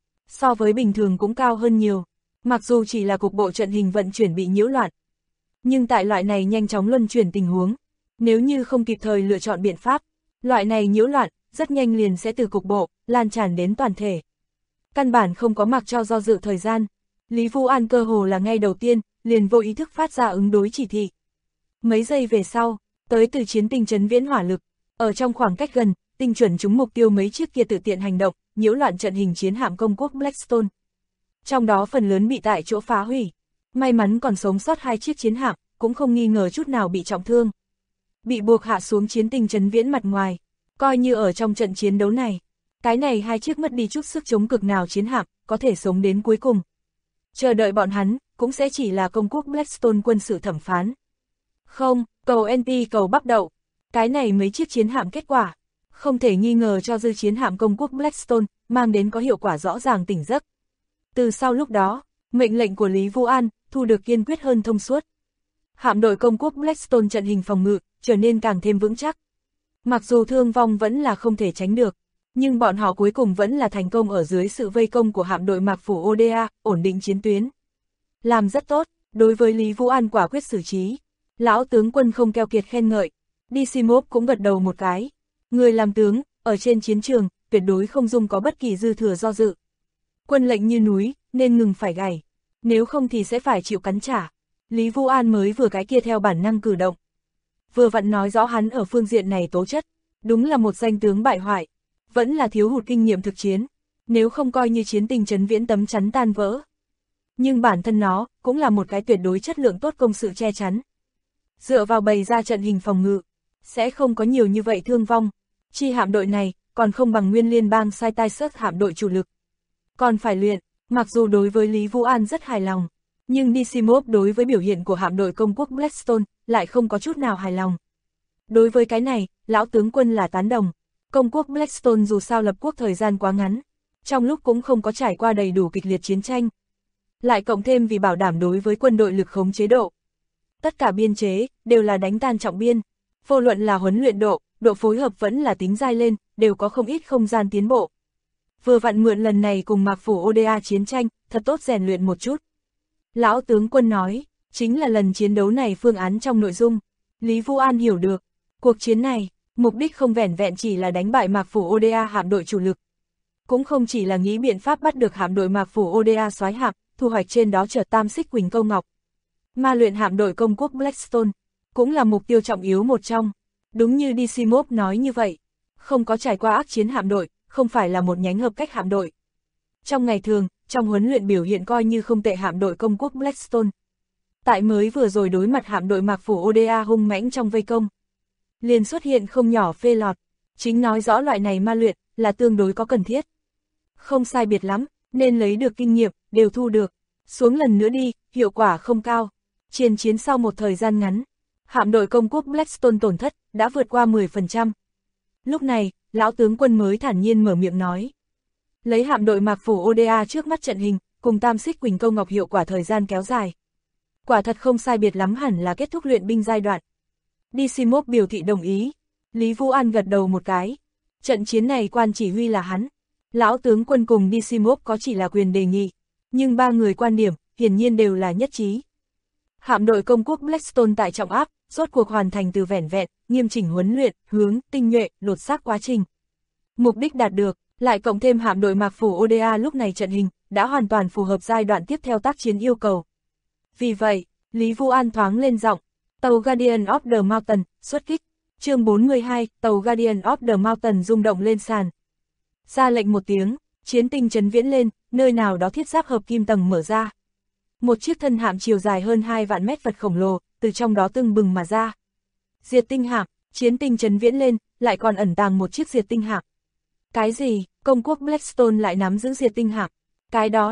so với bình thường cũng cao hơn nhiều. Mặc dù chỉ là cục bộ trận hình vận chuyển bị nhiễu loạn, nhưng tại loại này nhanh chóng luân chuyển tình huống, nếu như không kịp thời lựa chọn biện pháp, loại này nhiễu loạn, rất nhanh liền sẽ từ cục bộ, lan tràn đến toàn thể. Căn bản không có mặc cho do dự thời gian, Lý Vũ An cơ hồ là ngay đầu tiên, liền vô ý thức phát ra ứng đối chỉ thị. Mấy giây về sau, tới từ chiến tinh trấn viễn hỏa lực, ở trong khoảng cách gần, tinh chuẩn trúng mục tiêu mấy chiếc kia tự tiện hành động, nhiễu loạn trận hình chiến hạm công quốc Blackstone. Trong đó phần lớn bị tại chỗ phá hủy. May mắn còn sống sót hai chiếc chiến hạm, cũng không nghi ngờ chút nào bị trọng thương. Bị buộc hạ xuống chiến tinh trấn viễn mặt ngoài, coi như ở trong trận chiến đấu này. Cái này hai chiếc mất đi chút sức chống cực nào chiến hạm, có thể sống đến cuối cùng. Chờ đợi bọn hắn, cũng sẽ chỉ là công quốc Blackstone quân sự thẩm phán. Không, cầu NP cầu bắp đậu. Cái này mấy chiếc chiến hạm kết quả, không thể nghi ngờ cho dư chiến hạm công quốc Blackstone, mang đến có hiệu quả rõ ràng tỉnh giấc. Từ sau lúc đó, mệnh lệnh của Lý Vũ An, thu được kiên quyết hơn thông suốt. Hạm đội công quốc Blackstone trận hình phòng ngự, trở nên càng thêm vững chắc. Mặc dù thương vong vẫn là không thể tránh được, nhưng bọn họ cuối cùng vẫn là thành công ở dưới sự vây công của hạm đội Mạc Phủ Oda, ổn định chiến tuyến. Làm rất tốt, đối với Lý Vũ An quả quyết xử trí. Lão tướng quân không keo kiệt khen ngợi, Lysimov cũng gật đầu một cái. Người làm tướng, ở trên chiến trường, tuyệt đối không dung có bất kỳ dư thừa do dự. Quân lệnh như núi, nên ngừng phải gảy, nếu không thì sẽ phải chịu cắn trả. Lý Vũ An mới vừa cái kia theo bản năng cử động. Vừa vặn nói rõ hắn ở phương diện này tố chất, đúng là một danh tướng bại hoại, vẫn là thiếu hụt kinh nghiệm thực chiến, nếu không coi như chiến tinh trấn viễn tấm chắn tan vỡ. Nhưng bản thân nó, cũng là một cái tuyệt đối chất lượng tốt công sự che chắn. Dựa vào bày ra trận hình phòng ngự, sẽ không có nhiều như vậy thương vong. Chi hạm đội này, còn không bằng nguyên liên bang sai tai sớt hạm đội chủ lực. Còn phải luyện, mặc dù đối với Lý Vũ An rất hài lòng, nhưng Lysimov đối với biểu hiện của hạm đội công quốc Blackstone, lại không có chút nào hài lòng. Đối với cái này, lão tướng quân là tán đồng. Công quốc Blackstone dù sao lập quốc thời gian quá ngắn, trong lúc cũng không có trải qua đầy đủ kịch liệt chiến tranh. Lại cộng thêm vì bảo đảm đối với quân đội lực khống chế độ. Tất cả biên chế, đều là đánh tan trọng biên. Vô luận là huấn luyện độ, độ phối hợp vẫn là tính dai lên, đều có không ít không gian tiến bộ. Vừa vặn mượn lần này cùng Mạc Phủ Oda chiến tranh, thật tốt rèn luyện một chút. Lão tướng quân nói, chính là lần chiến đấu này phương án trong nội dung. Lý Vũ An hiểu được, cuộc chiến này, Mục đích không vẻn vẹn chỉ là đánh bại Mạc Phủ Oda hạm đội chủ lực. Cũng không chỉ là nghĩ biện pháp bắt được hạm đội Mạc Phủ Oda soái hạm, thu hoạch trên đó chở Tam Xích Quỳnh Câu Ngọc. Ma luyện hạm đội công quốc Blackstone, cũng là mục tiêu trọng yếu một trong. Đúng như Decimov nói như vậy, không có trải qua ác chiến hạm đội, không phải là một nhánh hợp cách hạm đội. Trong ngày thường, trong huấn luyện biểu hiện coi như không tệ hạm đội công quốc Blackstone. Tại mới vừa rồi đối mặt hạm đội Mạc Phủ Oda hung mãnh trong vây công, liền xuất hiện không nhỏ phê lọt, chính nói rõ loại này ma luyện là tương đối có cần thiết. Không sai biệt lắm, nên lấy được kinh nghiệm, đều thu được. Xuống lần nữa đi, hiệu quả không cao. Chiến sau một thời gian ngắn, hạm đội công quốc Blackstone tổn thất đã vượt qua 10%. Lúc này, lão tướng quân mới thản nhiên mở miệng nói. Lấy hạm đội Mạc Phủ Oda trước mắt trận hình, cùng Tam Xích Quỳnh Câu Ngọc hiệu quả thời gian kéo dài. Quả thật không sai biệt lắm hẳn là kết thúc luyện binh giai đoạn. Decimov biểu thị đồng ý. Lý Vũ An gật đầu một cái. Trận chiến này quan chỉ huy là hắn. Lão tướng quân cùng Decimov có chỉ là quyền đề nghị, nhưng ba người quan điểm, hiển nhiên đều là nhất trí. Hạm đội công quốc Blackstone tại trọng áp, rốt cuộc hoàn thành từ vẻn vẹn, nghiêm chỉnh huấn luyện, hướng, tinh nhuệ, lột xác quá trình. Mục đích đạt được, lại cộng thêm hạm đội Mạc Phủ Oda lúc này trận hình, đã hoàn toàn phù hợp giai đoạn tiếp theo tác chiến yêu cầu. Vì vậy, Lý Vũ An thoáng lên giọng, tàu Guardian of the Mountain, xuất kích. Chương 42, tàu Guardian of the Mountain rung động lên sàn. Ra lệnh một tiếng, chiến tinh chấn viễn lên, nơi nào đó thiết giáp hợp kim tầng mở ra. Một chiếc thân hạm chiều dài hơn 2 vạn mét vật khổng lồ, từ trong đó tưng bừng mà ra. Diệt tinh hạm, chiến tinh chấn viễn lên, lại còn ẩn tàng một chiếc diệt tinh hạm. Cái gì, công quốc Blackstone lại nắm giữ diệt tinh hạm? Cái đó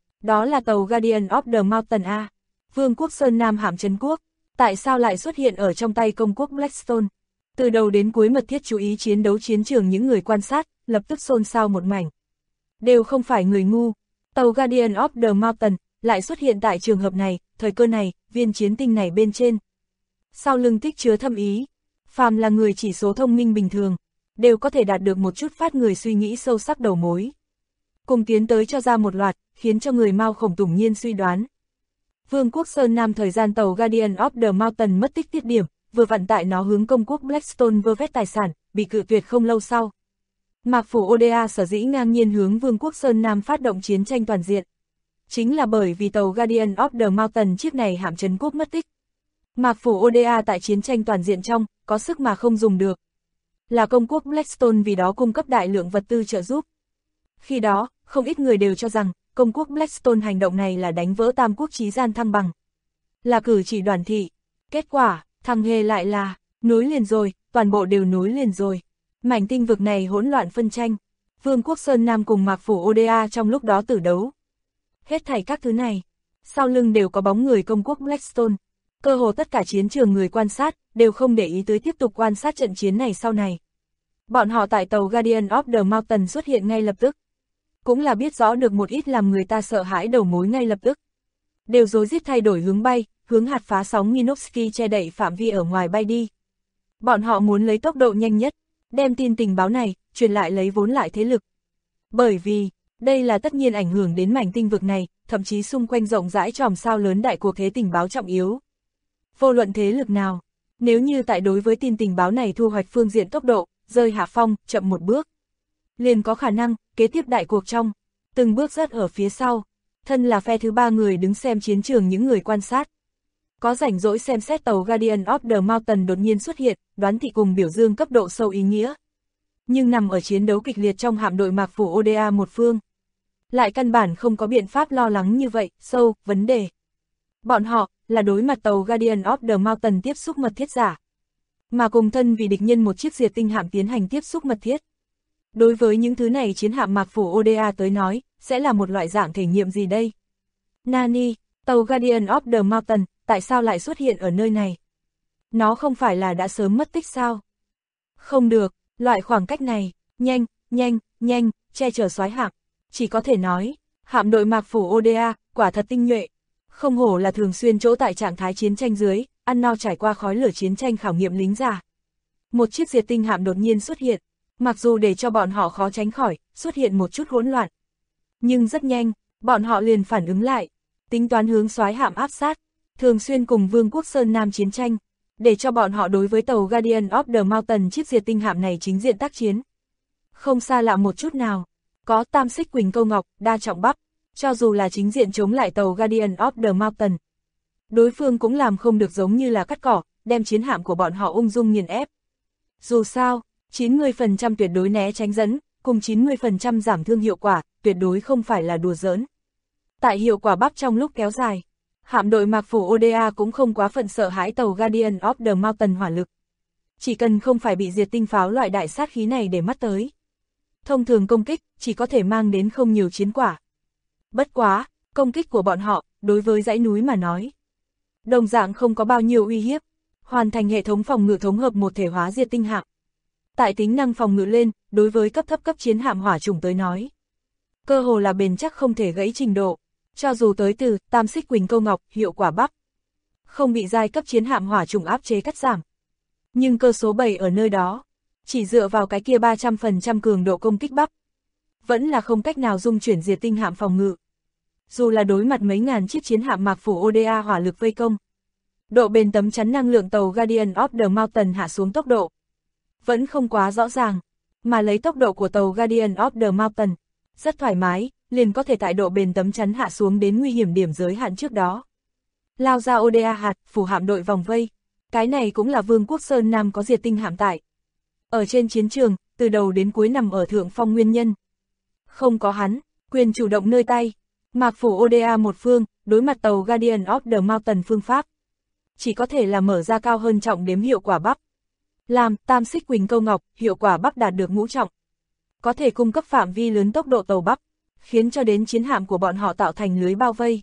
là tàu Guardian of the Mountain A. Vương quốc Sơn Nam hạm trấn quốc, tại sao lại xuất hiện ở trong tay công quốc Blackstone? Từ đầu đến cuối mật thiết chú ý chiến đấu chiến trường những người quan sát, lập tức xôn xao một mảnh. Đều không phải người ngu, tàu Guardian of the Mountain lại xuất hiện tại trường hợp này, thời cơ này, viên chiến tinh này bên trên. Sau lưng tích chứa thâm ý, phàm là người chỉ số thông minh bình thường, đều có thể đạt được một chút phát người suy nghĩ sâu sắc đầu mối. Cùng tiến tới cho ra một loạt, khiến cho người Mao Khổng Tùng Nhiên suy đoán. Vương quốc Sơn Nam thời gian tàu Guardian of the Mountain mất tích tiết điểm, vừa vặn tại nó hướng công quốc Blackstone vơ vét tài sản, bị cự tuyệt không lâu sau. Mạc Phủ Oda sở dĩ ngang nhiên hướng Vương quốc Sơn Nam phát động chiến tranh toàn diện. Chính là bởi vì tàu Guardian of the Mountain chiếc này hạm trấn quốc mất tích. Mạc Phủ Oda tại chiến tranh toàn diện trong, có sức mà không dùng được. Là công quốc Blackstone vì đó cung cấp đại lượng vật tư trợ giúp. Khi đó, không ít người đều cho rằng, công quốc Blackstone hành động này là đánh vỡ tam quốc chí gian thăng bằng. Là cử chỉ đoàn thị. Kết quả, thằng hề lại là, nối liền rồi, toàn bộ đều nối liền rồi. Mảnh tinh vực này hỗn loạn phân tranh. Vương quốc Sơn Nam cùng Mạc Phủ Oda trong lúc đó tử đấu. Hết thảy các thứ này, sau lưng đều có bóng người công quốc Blackstone. Cơ hồ tất cả chiến trường người quan sát, đều không để ý tới tiếp tục quan sát trận chiến này sau này. Bọn họ tại tàu Guardian of the Mountain xuất hiện ngay lập tức. Cũng là biết rõ được một ít làm người ta sợ hãi đầu mối ngay lập tức. Đều rối rít thay đổi hướng bay, hướng hạt phá sóng Minovsky che đậy phạm vi ở ngoài bay đi. Bọn họ muốn lấy tốc độ nhanh nhất, đem tin tình báo này, truyền lại lấy vốn lại thế lực. Bởi vì, đây là tất nhiên ảnh hưởng đến mảnh tinh vực này, thậm chí xung quanh rộng rãi chòm sao lớn đại cuộc thế tình báo trọng yếu. Vô luận thế lực nào, nếu như tại đối với tin tình báo này thu hoạch phương diện tốc độ, rơi hạ phong, chậm một bước, liền có khả năng, kế tiếp đại cuộc trong, từng bước rất ở phía sau, thân là phe thứ ba người đứng xem chiến trường những người quan sát. Có rảnh rỗi xem xét tàu Guardian of the Mountain đột nhiên xuất hiện, đoán thị cùng biểu dương cấp độ sâu ý nghĩa. Nhưng nằm ở chiến đấu kịch liệt trong hạm đội Mạc Phủ Oda một phương, lại căn bản không có biện pháp lo lắng như vậy, sâu, vấn đề. Bọn họ, là đối mặt tàu Guardian of the Mountain tiếp xúc mật thiết giả. Mà cùng thân vì địch nhân một chiếc diệt tinh hạm tiến hành tiếp xúc mật thiết. Đối với những thứ này chiến hạm Mạc Phủ Oda tới nói, sẽ là một loại dạng thể nghiệm gì đây? Nani, tàu Guardian of the Mountain, tại sao lại xuất hiện ở nơi này? Nó không phải là đã sớm mất tích sao? Không được, loại khoảng cách này, nhanh, che chở soái hạm. Chỉ có thể nói, hạm đội Mạc Phủ Oda, quả thật tinh nhuệ. Không hổ là thường xuyên chỗ tại trạng thái chiến tranh dưới, ăn no trải qua khói lửa chiến tranh khảo nghiệm lính già. Một chiếc diệt tinh hạm đột nhiên xuất hiện, mặc dù để cho bọn họ khó tránh khỏi, xuất hiện một chút hỗn loạn. Nhưng rất nhanh, bọn họ liền phản ứng lại, tính toán hướng soái hạm áp sát, thường xuyên cùng Vương quốc Sơn Nam chiến tranh. để cho bọn họ đối với tàu Guardian of the Mountain chiếc diệt tinh hạm này chính diện tác chiến. Không xa lạ một chút nào, có tam xích quỳnh câu ngọc, đa trọng bắp, cho dù là chính diện chống lại tàu Guardian of the Mountain. Đối phương cũng làm không được giống như là cắt cỏ, đem chiến hạm của bọn họ ung dung nghiền ép. Dù sao, 90% tuyệt đối né tránh dẫn, cùng 90% giảm thương hiệu quả, tuyệt đối không phải là đùa giỡn. Tại hiệu quả bắp trong lúc kéo dài, hạm đội Mạc Phủ Oda cũng không quá phận sợ hãi tàu Guardian of the Mountain hỏa lực. Chỉ cần không phải bị diệt tinh pháo loại đại sát khí này để mắt tới. Thông thường công kích chỉ có thể mang đến không nhiều chiến quả. Bất quá, công kích của bọn họ, đối với dãy núi mà nói, đồng dạng không có bao nhiêu uy hiếp, hoàn thành hệ thống phòng ngự thống hợp một thể hóa diệt tinh hạm. Tại tính năng phòng ngự lên, đối với cấp thấp cấp chiến hạm hỏa chủng tới nói, cơ hồ là bền chắc không thể gãy trình độ, cho dù tới từ tam xích quỳnh câu ngọc, hiệu quả bắp, không bị giai cấp chiến hạm hỏa chủng áp chế cắt giảm. Nhưng cơ số 7 ở nơi đó, chỉ dựa vào cái kia 300% cường độ công kích bắp, vẫn là không cách nào dung chuyển diệt tinh hạm phòng ngự. Dù là đối mặt mấy ngàn chiếc chiến hạm Mạc Phủ Oda hỏa lực vây công, độ bền tấm chắn năng lượng tàu Guardian of the Mountain hạ xuống tốc độ vẫn không quá rõ ràng, mà lấy tốc độ của tàu Guardian of the Mountain, rất thoải mái, liền có thể tại độ bền tấm chắn hạ xuống đến nguy hiểm điểm giới hạn trước đó. Lao ra Oda hạt, phủ hạm đội vòng vây, cái này cũng là Vương quốc Sơn Nam có diệt tinh hạm tại. Ở trên chiến trường, từ đầu đến cuối nằm ở thượng phong nguyên nhân. Không có hắn, quyền chủ động nơi tay, Mạc Phủ Oda một phương, đối mặt tàu Guardian of the Mountain phương pháp, chỉ có thể là mở ra cao hơn trọng đếm hiệu quả bắp. Làm tam xích quỳnh câu ngọc, hiệu quả bắp đạt được ngũ trọng, có thể cung cấp phạm vi lớn tốc độ tàu bắp, khiến cho đến chiến hạm của bọn họ tạo thành lưới bao vây.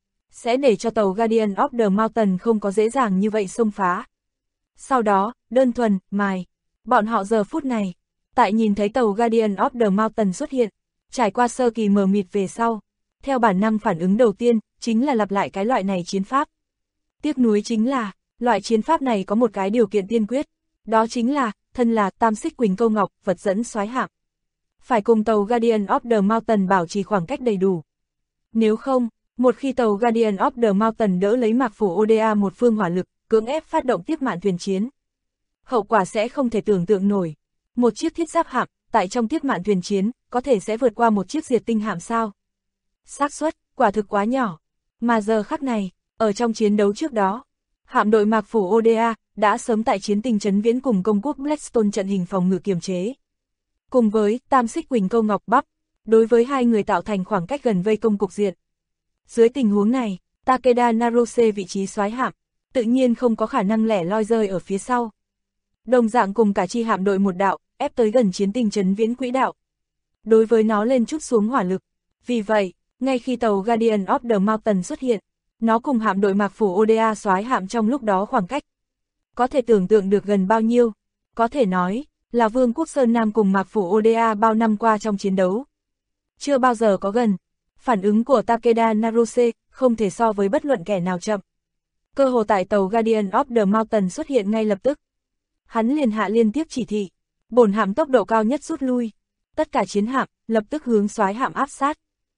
Sẽ để cho tàu Guardian of the Mountain không có dễ dàng như vậy xông phá. Sau đó, đơn thuần, mài. Bọn họ giờ phút này, tại nhìn thấy tàu Guardian of the Mountain xuất hiện, trải qua sơ kỳ mờ mịt về sau, theo bản năng phản ứng đầu tiên, chính là lặp lại cái loại này chiến pháp. Tiếc nuối chính là, loại chiến pháp này có một cái điều kiện tiên quyết, đó chính là, thân là tam xích quỳnh câu ngọc, vật dẫn soái hạm, phải cùng tàu Guardian of the Mountain bảo trì khoảng cách đầy đủ. Nếu không, một khi tàu Guardian of the Mountain đỡ lấy Mạc Phủ Oda một phương hỏa lực, cưỡng ép phát động tiếp mạn thuyền chiến, hậu quả sẽ không thể tưởng tượng nổi. Một chiếc thiết giáp hạm, tại trong tiếp mạn thuyền chiến, có thể sẽ vượt qua một chiếc diệt tinh hạm sao? Xác suất, quả thực quá nhỏ. Mà giờ khắc này, ở trong chiến đấu trước đó, hạm đội Mạc Phủ Oda đã sớm tại chiến tình trấn viễn cùng công quốc Blackstone trận hình phòng ngự kiềm chế. Cùng với tam xích quỳnh câu ngọc bắp, đối với hai người tạo thành khoảng cách gần vây công cục diện. Dưới tình huống này, Takeda Naruse vị trí soái hạm, tự nhiên không có khả năng lẻ loi rơi ở phía sau. Đồng dạng cùng cả chi hạm đội một đạo, ép tới gần chiến tình trấn viễn quỹ đạo. Đối với nó lên chút xuống hỏa lực. Vì vậy, ngay khi tàu Guardian of the Mountain xuất hiện, nó cùng hạm đội Mạc Phủ Oda soái hạm trong lúc đó khoảng cách, có thể tưởng tượng được gần bao nhiêu. Có thể nói, là Vương quốc Sơn Nam cùng Mạc Phủ Oda bao năm qua trong chiến đấu. Chưa bao giờ có gần. Phản ứng của Takeda Naruse không thể so với bất luận kẻ nào chậm. Cơ hồ tại tàu Guardian of the Mountain xuất hiện ngay lập tức. Hắn liền hạ liên tiếp chỉ thị, bổn hạm tốc độ cao nhất rút lui. Tất cả chiến hạm, lập tức hướng soái hạm áp sát.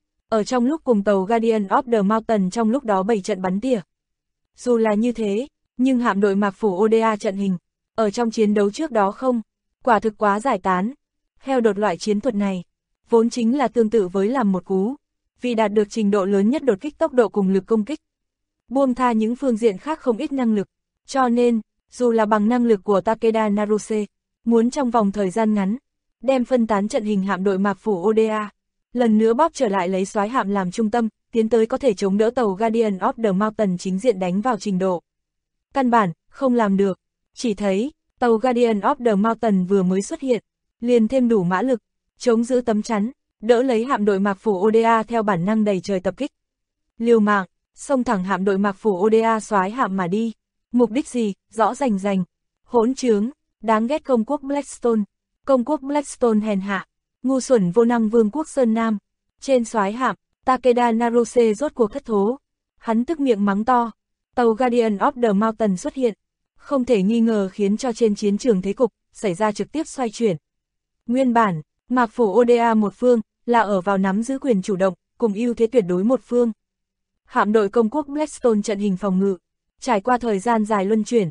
Ở trong lúc cùng tàu Guardian of the Mountain trong lúc đó bày trận bắn tỉa. Dù là như thế, nhưng hạm đội Mạc Phủ Oda trận hình, ở trong chiến đấu trước đó không, quả thực quá giải tán. Heo đột loại chiến thuật này, vốn chính là tương tự với làm một cú, vì đạt được trình độ lớn nhất đột kích tốc độ cùng lực công kích. Buông tha những phương diện khác không ít năng lực, cho nên, dù là bằng năng lực của Takeda Naruse, muốn trong vòng thời gian ngắn, đem phân tán trận hình hạm đội Mạc Phủ Oda, lần nữa bóp trở lại lấy soái hạm làm trung tâm, tiến tới có thể chống đỡ tàu Guardian of the Mountain chính diện đánh vào trình độ. Căn bản, không làm được, chỉ thấy, tàu Guardian of the Mountain vừa mới xuất hiện, liền thêm đủ mã lực, chống giữ tấm chắn, đỡ lấy hạm đội Mạc Phủ Oda theo bản năng đầy trời tập kích. Liều mạng, xông thẳng hạm đội Mạc Phủ Oda soái hạm mà đi. Mục đích gì, rõ rành rành. Hỗn trướng, đáng ghét công quốc Blackstone. Công quốc Blackstone hèn hạ, ngu xuẩn vô năng Vương quốc Sơn Nam. Trên soái hạm, Takeda Naruse rốt cuộc thất thố. Hắn tức miệng mắng to. Tàu Guardian of the Mountain xuất hiện, không thể nghi ngờ khiến cho trên chiến trường thế cục xảy ra trực tiếp xoay chuyển. Nguyên bản, Mạc Phủ Oda một phương là ở vào nắm giữ quyền chủ động, cùng ưu thế tuyệt đối một phương. Hạm đội công quốc Blackstone trận hình phòng ngự, trải qua thời gian dài luân chuyển,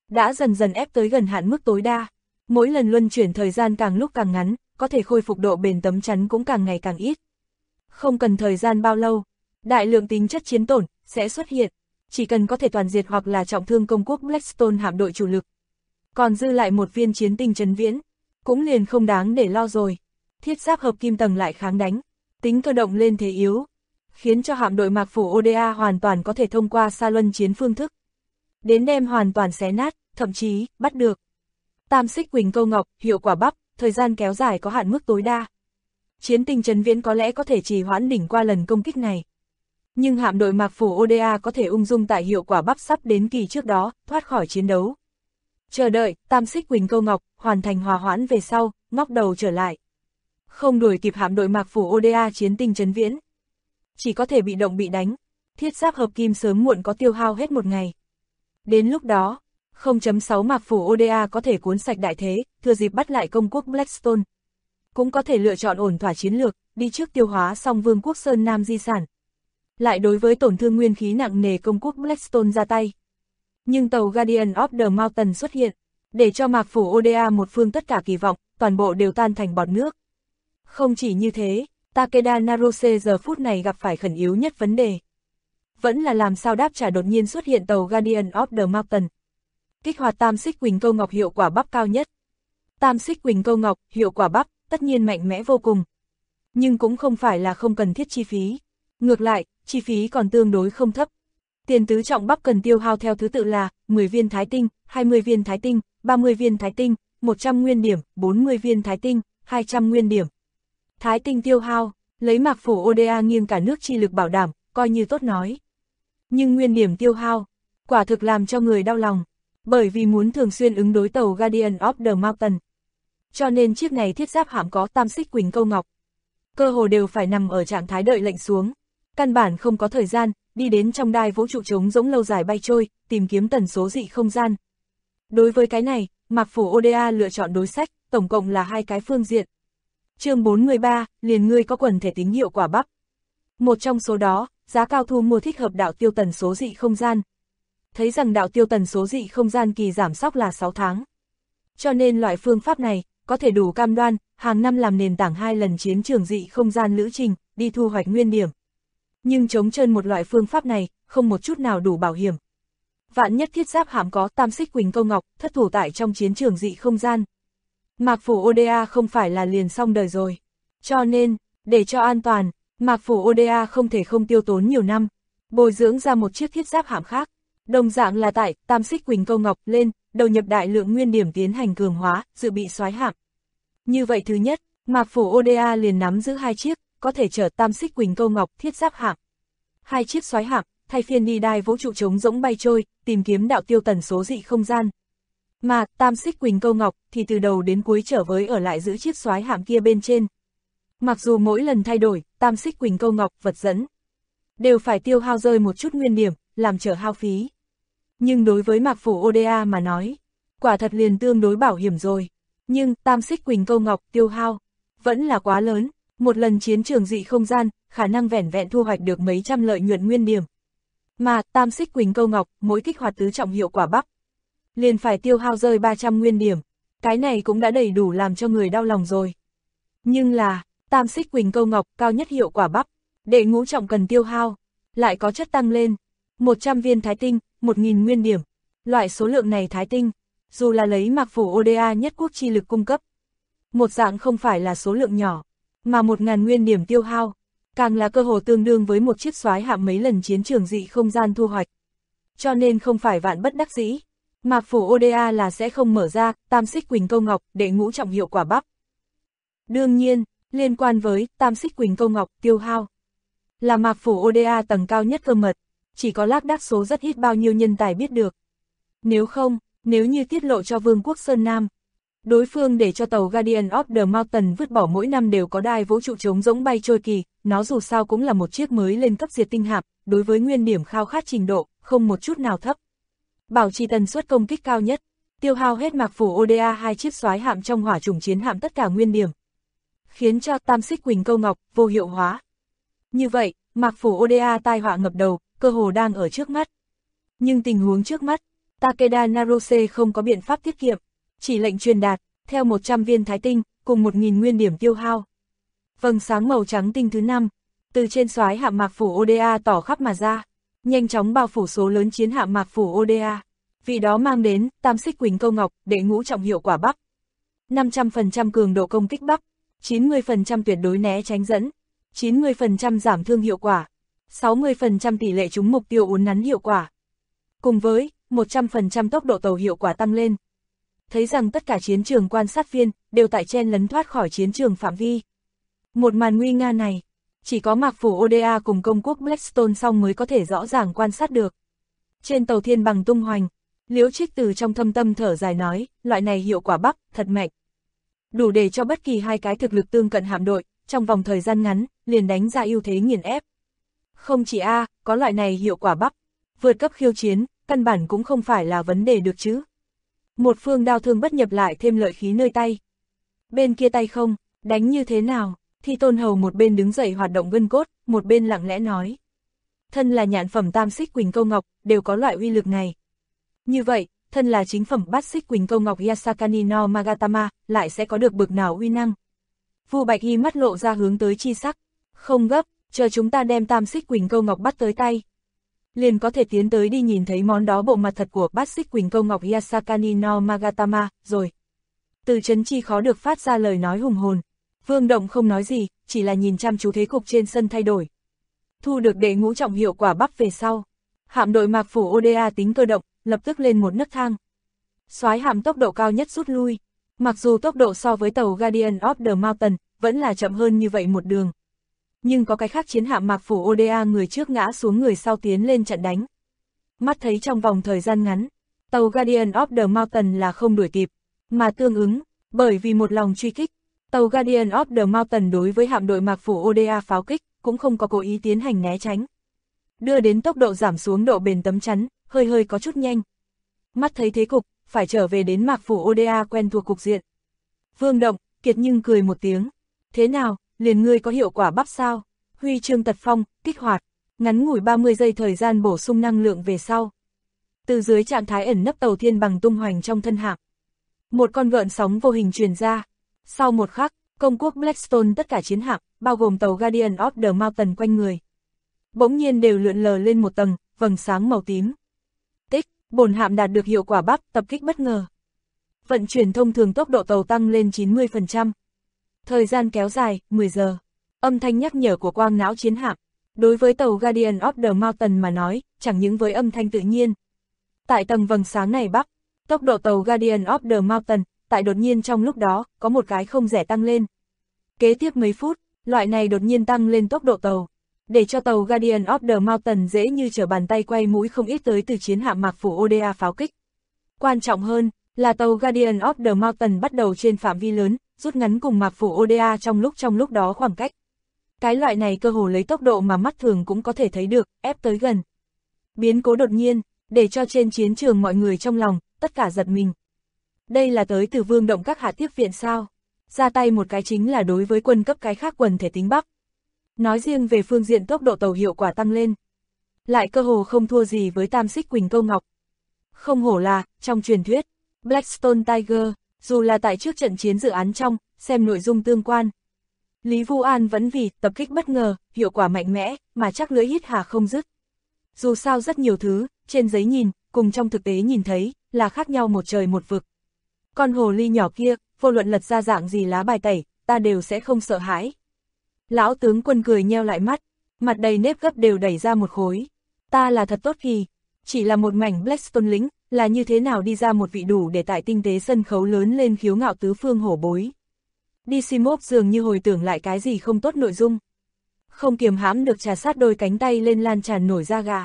đã dần dần ép tới gần hạn mức tối đa. Mỗi lần luân chuyển thời gian càng lúc càng ngắn, có thể khôi phục độ bền tấm chắn cũng càng ngày càng ít. Không cần thời gian bao lâu, đại lượng tính chất chiến tổn sẽ xuất hiện, chỉ cần có thể toàn diệt hoặc là trọng thương công quốc Blackstone hạm đội chủ lực. Còn dư lại một viên chiến tinh trấn viễn, cũng liền không đáng để lo rồi. Thiết giáp hợp kim tầng lại kháng đánh, tính cơ động lên thế yếu, khiến cho hạm đội Mạc Phủ Oda hoàn toàn có thể thông qua xa luân chiến phương thức, đến đem hoàn toàn xé nát, thậm chí bắt được. Tam xích quỳnh câu ngọc, hiệu quả bắp, thời gian kéo dài có hạn mức tối đa. Chiến tinh trấn viễn có lẽ có thể trì hoãn đỉnh qua lần công kích này. Nhưng hạm đội Mạc Phủ Oda có thể ung dung tại hiệu quả bắp sắp đến kỳ trước đó, thoát khỏi chiến đấu. Chờ đợi, tam xích quỳnh câu ngọc, hoàn thành hòa hoãn về sau, ngóc đầu trở lại. Không đuổi kịp hạm đội Mạc Phủ Oda chiến tinh trấn viễn. Chỉ có thể bị động bị đánh, thiết giáp hợp kim sớm muộn có tiêu hao hết một ngày. Đến lúc đó, 0.6 Mạc Phủ Oda có thể cuốn sạch đại thế, thừa dịp bắt lại công quốc Blackstone. Cũng có thể lựa chọn ổn thỏa chiến lược, đi trước tiêu hóa xong vương quốc Sơn Nam di sản. Lại đối với tổn thương nguyên khí nặng nề công quốc Blackstone ra tay. Nhưng tàu Guardian of the Mountain xuất hiện, để cho Mạc Phủ Oda một phương tất cả kỳ vọng, toàn bộ đều tan thành bọt nước. Không chỉ như thế, Takeda Naruse giờ phút này gặp phải khẩn yếu nhất vấn đề. Vẫn là làm sao đáp trả đột nhiên xuất hiện tàu Guardian of the Mountain. Kích hoạt tam xích quỳnh câu ngọc hiệu quả bắp cao nhất. Tam xích quỳnh câu ngọc, hiệu quả bắp, tất nhiên mạnh mẽ vô cùng. Nhưng cũng không phải là không cần thiết chi phí. Ngược lại, chi phí còn tương đối không thấp. Tiền tứ trọng bắp cần tiêu hao theo thứ tự là 10 viên thái tinh, 20 viên thái tinh, 30 viên thái tinh, 100 nguyên điểm, 40 viên thái tinh, 200 nguyên điểm. Thái tinh tiêu hao, lấy Mạc Phủ Oda nghiêng cả nước chi lực bảo đảm, coi như tốt nói. Nhưng nguyên điểm tiêu hao, quả thực làm cho người đau lòng. Bởi vì muốn thường xuyên ứng đối tàu Guardian of the Mountain. Cho nên chiếc này thiết giáp hạm có tam xích quỳnh câu ngọc. Cơ hồ đều phải nằm ở trạng thái đợi lệnh xuống. Căn bản không có thời gian, đi đến trong đai vũ trụ trống rỗng lâu dài bay trôi, tìm kiếm tần số dị không gian. Đối với cái này, Mạc Phủ Oda lựa chọn đối sách, tổng cộng là 2 cái phương diện. Chương 43, liền ngươi có quần thể tính hiệu quả bắp. Một trong số đó, giá cao thu mua thích hợp đạo tiêu tần số dị không gian. Thấy rằng đạo tiêu tần số dị không gian kỳ giảm sóc là 6 tháng. Cho nên loại phương pháp này, có thể đủ cam đoan, hàng năm làm nền tảng 2 lần chiến trường dị không gian lữ trình, đi thu hoạch nguyên điểm. Nhưng chống chân một loại phương pháp này, không một chút nào đủ bảo hiểm. Vạn nhất thiết giáp hạm có tam xích quỳnh câu ngọc, thất thủ tại trong chiến trường dị không gian. Mạc Phủ Oda không phải là liền xong đời rồi. Cho nên, để cho an toàn, Mạc Phủ Oda không thể không tiêu tốn nhiều năm, bồi dưỡng ra một chiếc thiết giáp hạm khác. Đồng dạng là tại tam xích quỳnh câu ngọc lên, đầu nhập đại lượng nguyên điểm tiến hành cường hóa, dự bị soái hạm. Như vậy thứ nhất, Mạc Phủ Oda liền nắm giữ 2 chiếc, có thể chở tam xích quỳnh câu ngọc thiết giáp hạm. 2 chiếc soái hạm, thay phiên đi đai vũ trụ trống rỗng bay trôi, tìm kiếm đạo tiêu tần số dị không gian. Mà tam xích quỳnh câu ngọc thì từ đầu đến cuối trở với ở lại giữ chiếc soái hạm kia bên trên. Mặc dù mỗi lần thay đổi, tam xích quỳnh câu ngọc vật dẫn đều phải tiêu hao rơi một chút nguyên điểm, làm trở hao phí. Nhưng đối với Mạc Phủ Oda mà nói, quả thật liền tương đối bảo hiểm rồi. Nhưng tam xích quỳnh câu ngọc tiêu hao vẫn là quá lớn, một lần chiến trường dị không gian, khả năng vẻn vẹn thu hoạch được mấy trăm lợi nhuận nguyên điểm. Mà tam xích quỳnh câu ngọc, mỗi kích hoạt tứ trọng hiệu quả bắp, liền phải tiêu hao rơi 300 nguyên điểm. Cái này cũng đã đầy đủ làm cho người đau lòng rồi. Nhưng là, tam xích quỳnh câu ngọc cao nhất hiệu quả bắp, đệ ngũ trọng cần tiêu hao, lại có chất tăng lên. 100 viên thái tinh, 1000 nguyên điểm. Loại số lượng này thái tinh, dù là lấy Mạc Phủ Oda nhất quốc chi lực cung cấp, một dạng không phải là số lượng nhỏ, mà 1000 nguyên điểm tiêu hao, càng là cơ hồ tương đương với một chiếc soái hạm mấy lần chiến trường dị không gian thu hoạch. Cho nên không phải vạn bất đắc dĩ, Mạc Phủ Oda là sẽ không mở ra tam xích quỳnh câu ngọc đệ ngũ trọng hiệu quả bắp. Đương nhiên, liên quan với tam xích quỳnh câu ngọc tiêu hao, là Mạc Phủ Oda tầng cao nhất cơ mật, chỉ có lác đác số rất ít bao nhiêu nhân tài biết được. Nếu không, nếu như tiết lộ cho Vương quốc Sơn Nam, đối phương để cho tàu Guardian of the Mountain vứt bỏ mỗi năm đều có đai vũ trụ trống rỗng bay trôi kỳ, nó dù sao cũng là một chiếc mới lên cấp diệt tinh hạm, đối với nguyên điểm khao khát trình độ, không một chút nào thấp. Bảo trì tần suất công kích cao nhất, tiêu hao hết Mạc Phủ Oda 2 chiếc soái hạm trong hỏa chủng chiến hạm tất cả nguyên điểm, khiến cho tam xích quỳnh câu ngọc vô hiệu hóa. Như vậy, Mạc Phủ Oda tai họa ngập đầu, cơ hồ đang ở trước mắt. Nhưng tình huống trước mắt, Takeda Naruse không có biện pháp tiết kiệm, chỉ lệnh truyền đạt, theo 100 viên thái tinh, cùng 1.000 nguyên điểm tiêu hao. Vầng sáng màu trắng tinh thứ 5, từ trên soái hạm mạc phủ Oda tỏ khắp mà ra, nhanh chóng bao phủ số lớn chiến hạm mạc phủ Oda. Vì đó mang đến, tam xích quỳnh câu ngọc, đệ ngũ trọng hiệu quả bắp. 500% cường độ công kích bắp, 90% tuyệt đối né tránh dẫn, 90% giảm thương hiệu quả, 60% tỷ lệ trúng mục tiêu uốn nắn hiệu quả. Cùng với 100% tốc độ tàu hiệu quả tăng lên. Thấy rằng tất cả chiến trường quan sát viên đều tại chen lấn thoát khỏi chiến trường phạm vi. Một màn nguy nga này, chỉ có mạc phủ Oda cùng công quốc Blackstone xong mới có thể rõ ràng quan sát được. Trên tàu thiên bằng tung hoành, Liễu Trích từ trong thâm tâm thở dài nói, loại này hiệu quả bắp, thật mạnh. Đủ để cho bất kỳ hai cái thực lực tương cận hạm đội, trong vòng thời gian ngắn, liền đánh ra ưu thế nghiền ép. Không chỉ có loại này hiệu quả bắp, vượt cấp khiêu chiến, căn bản cũng không phải là vấn đề được chứ. Một phương đao thương bất nhập lại thêm lợi khí nơi tay. Bên kia tay không, đánh như thế nào? Thi Tôn Hầu một bên đứng dậy hoạt động gân cốt, một bên lặng lẽ nói. Thân là nhạn phẩm tam xích quỳnh câu ngọc, đều có loại uy lực này. Như vậy, thân là chính phẩm bát xích quỳnh câu ngọc Yasakani no Magatama, lại sẽ có được bực nào uy năng? Vu Bạch Hy mắt lộ ra hướng tới chi sắc. Không gấp, chờ chúng ta đem tam xích quỳnh câu ngọc bắt tới tay. Liền có thể tiến tới đi nhìn thấy món đó bộ mặt thật của bát xích quỳnh câu ngọc Yasakani no Magatama, rồi. Từ Trấn Chi khó được phát ra lời nói hùng hồn. Vương Động không nói gì, chỉ là nhìn chăm chú thế cục trên sân thay đổi. Thu được đệ ngũ trọng hiệu quả bắp về sau. Hạm đội mạc phủ Oda tính cơ động, lập tức lên một nấc thang. Soái hạm tốc độ cao nhất rút lui. Mặc dù tốc độ so với tàu Guardian of the Mountain, vẫn là chậm hơn như vậy một đường. Nhưng có cái khác chiến hạm mạc phủ Oda người trước ngã xuống người sau tiến lên chặn đánh. Mắt thấy trong vòng thời gian ngắn, tàu Guardian of the Mountain là không đuổi kịp, mà tương ứng, bởi vì một lòng truy kích, tàu Guardian of the Mountain đối với hạm đội mạc phủ Oda pháo kích, cũng không có cố ý tiến hành né tránh. Đưa đến tốc độ giảm xuống độ bền tấm chắn, hơi có chút nhanh. Mắt thấy thế cục, phải trở về đến mạc phủ Oda quen thuộc cục diện. Vương Động, Kiệt nhưng cười một tiếng. Thế nào, liền ngươi có hiệu quả bắp sao? Huy chương tật phong, kích hoạt, ngắn ngủi 30 giây thời gian bổ sung năng lượng về sau. Từ dưới trạng thái ẩn nấp tàu thiên bằng tung hoành trong thân hạm. Một con gợn sóng vô hình truyền ra. Sau một khắc, công quốc Blackstone tất cả chiến hạm, bao gồm tàu Guardian of the Mountain quanh người. Bỗng nhiên đều lượn lờ lên một tầng, vầng sáng màu tím. Tích, bổn hạm đạt được hiệu quả bắp, tập kích bất ngờ. Vận chuyển thông thường tốc độ tàu tăng lên 90%. Thời gian kéo dài, 10 giờ. Âm thanh nhắc nhở của quang não chiến hạm. Đối với tàu Guardian of the Mountain mà nói, chẳng những với âm thanh tự nhiên. Tại tầng vầng sáng này bắp, tốc độ tàu Guardian of the Mountain, tại đột nhiên trong lúc đó, có một cái không rẻ tăng lên. Kế tiếp mấy phút, loại này đột nhiên tăng lên tốc độ tàu, để cho tàu Guardian of the Mountain dễ như trở bàn tay quay mũi không ít tới từ chiến hạm mạc phủ Oda pháo kích. Quan trọng hơn, là tàu Guardian of the Mountain bắt đầu trên phạm vi lớn, rút ngắn cùng mạc phủ Oda trong lúc đó khoảng cách. Cái loại này cơ hồ lấy tốc độ mà mắt thường cũng có thể thấy được, ép tới gần. Biến cố đột nhiên, để cho trên chiến trường mọi người trong lòng, tất cả giật mình. Đây là tới từ Vương Động các hạ tiếp viện sao? Ra tay một cái chính là đối với quân cấp cái khác quần thể tính bắp. Nói riêng về phương diện tốc độ tàu hiệu quả tăng lên. Lại cơ hồ không thua gì với tam xích quỳnh câu ngọc. Không hổ là, trong truyền thuyết, Blackstone Tiger, dù là tại trước trận chiến dự án trong, xem nội dung tương quan. Lý Vu An vẫn vì tập kích bất ngờ, hiệu quả mạnh mẽ, mà chắc lưỡi hít hà không dứt. Dù sao rất nhiều thứ, trên giấy nhìn, cùng trong thực tế nhìn thấy, là khác nhau một trời một vực. Con hồ ly nhỏ kia, vô luận lật ra dạng gì lá bài tẩy, ta đều sẽ không sợ hãi. Lão tướng quân cười nheo lại mắt, mặt đầy nếp gấp đều đẩy ra một khối. Ta là thật tốt kỳ, chỉ là một mảnh Blackstone lính, là như thế nào đi ra một vị đủ để tại tinh tế sân khấu lớn lên khiếu ngạo tứ phương hổ bối. Disimov dường như hồi tưởng lại cái gì không tốt nội dung. Không kiềm hãm được trà sát đôi cánh tay lên lan tràn nổi da gà.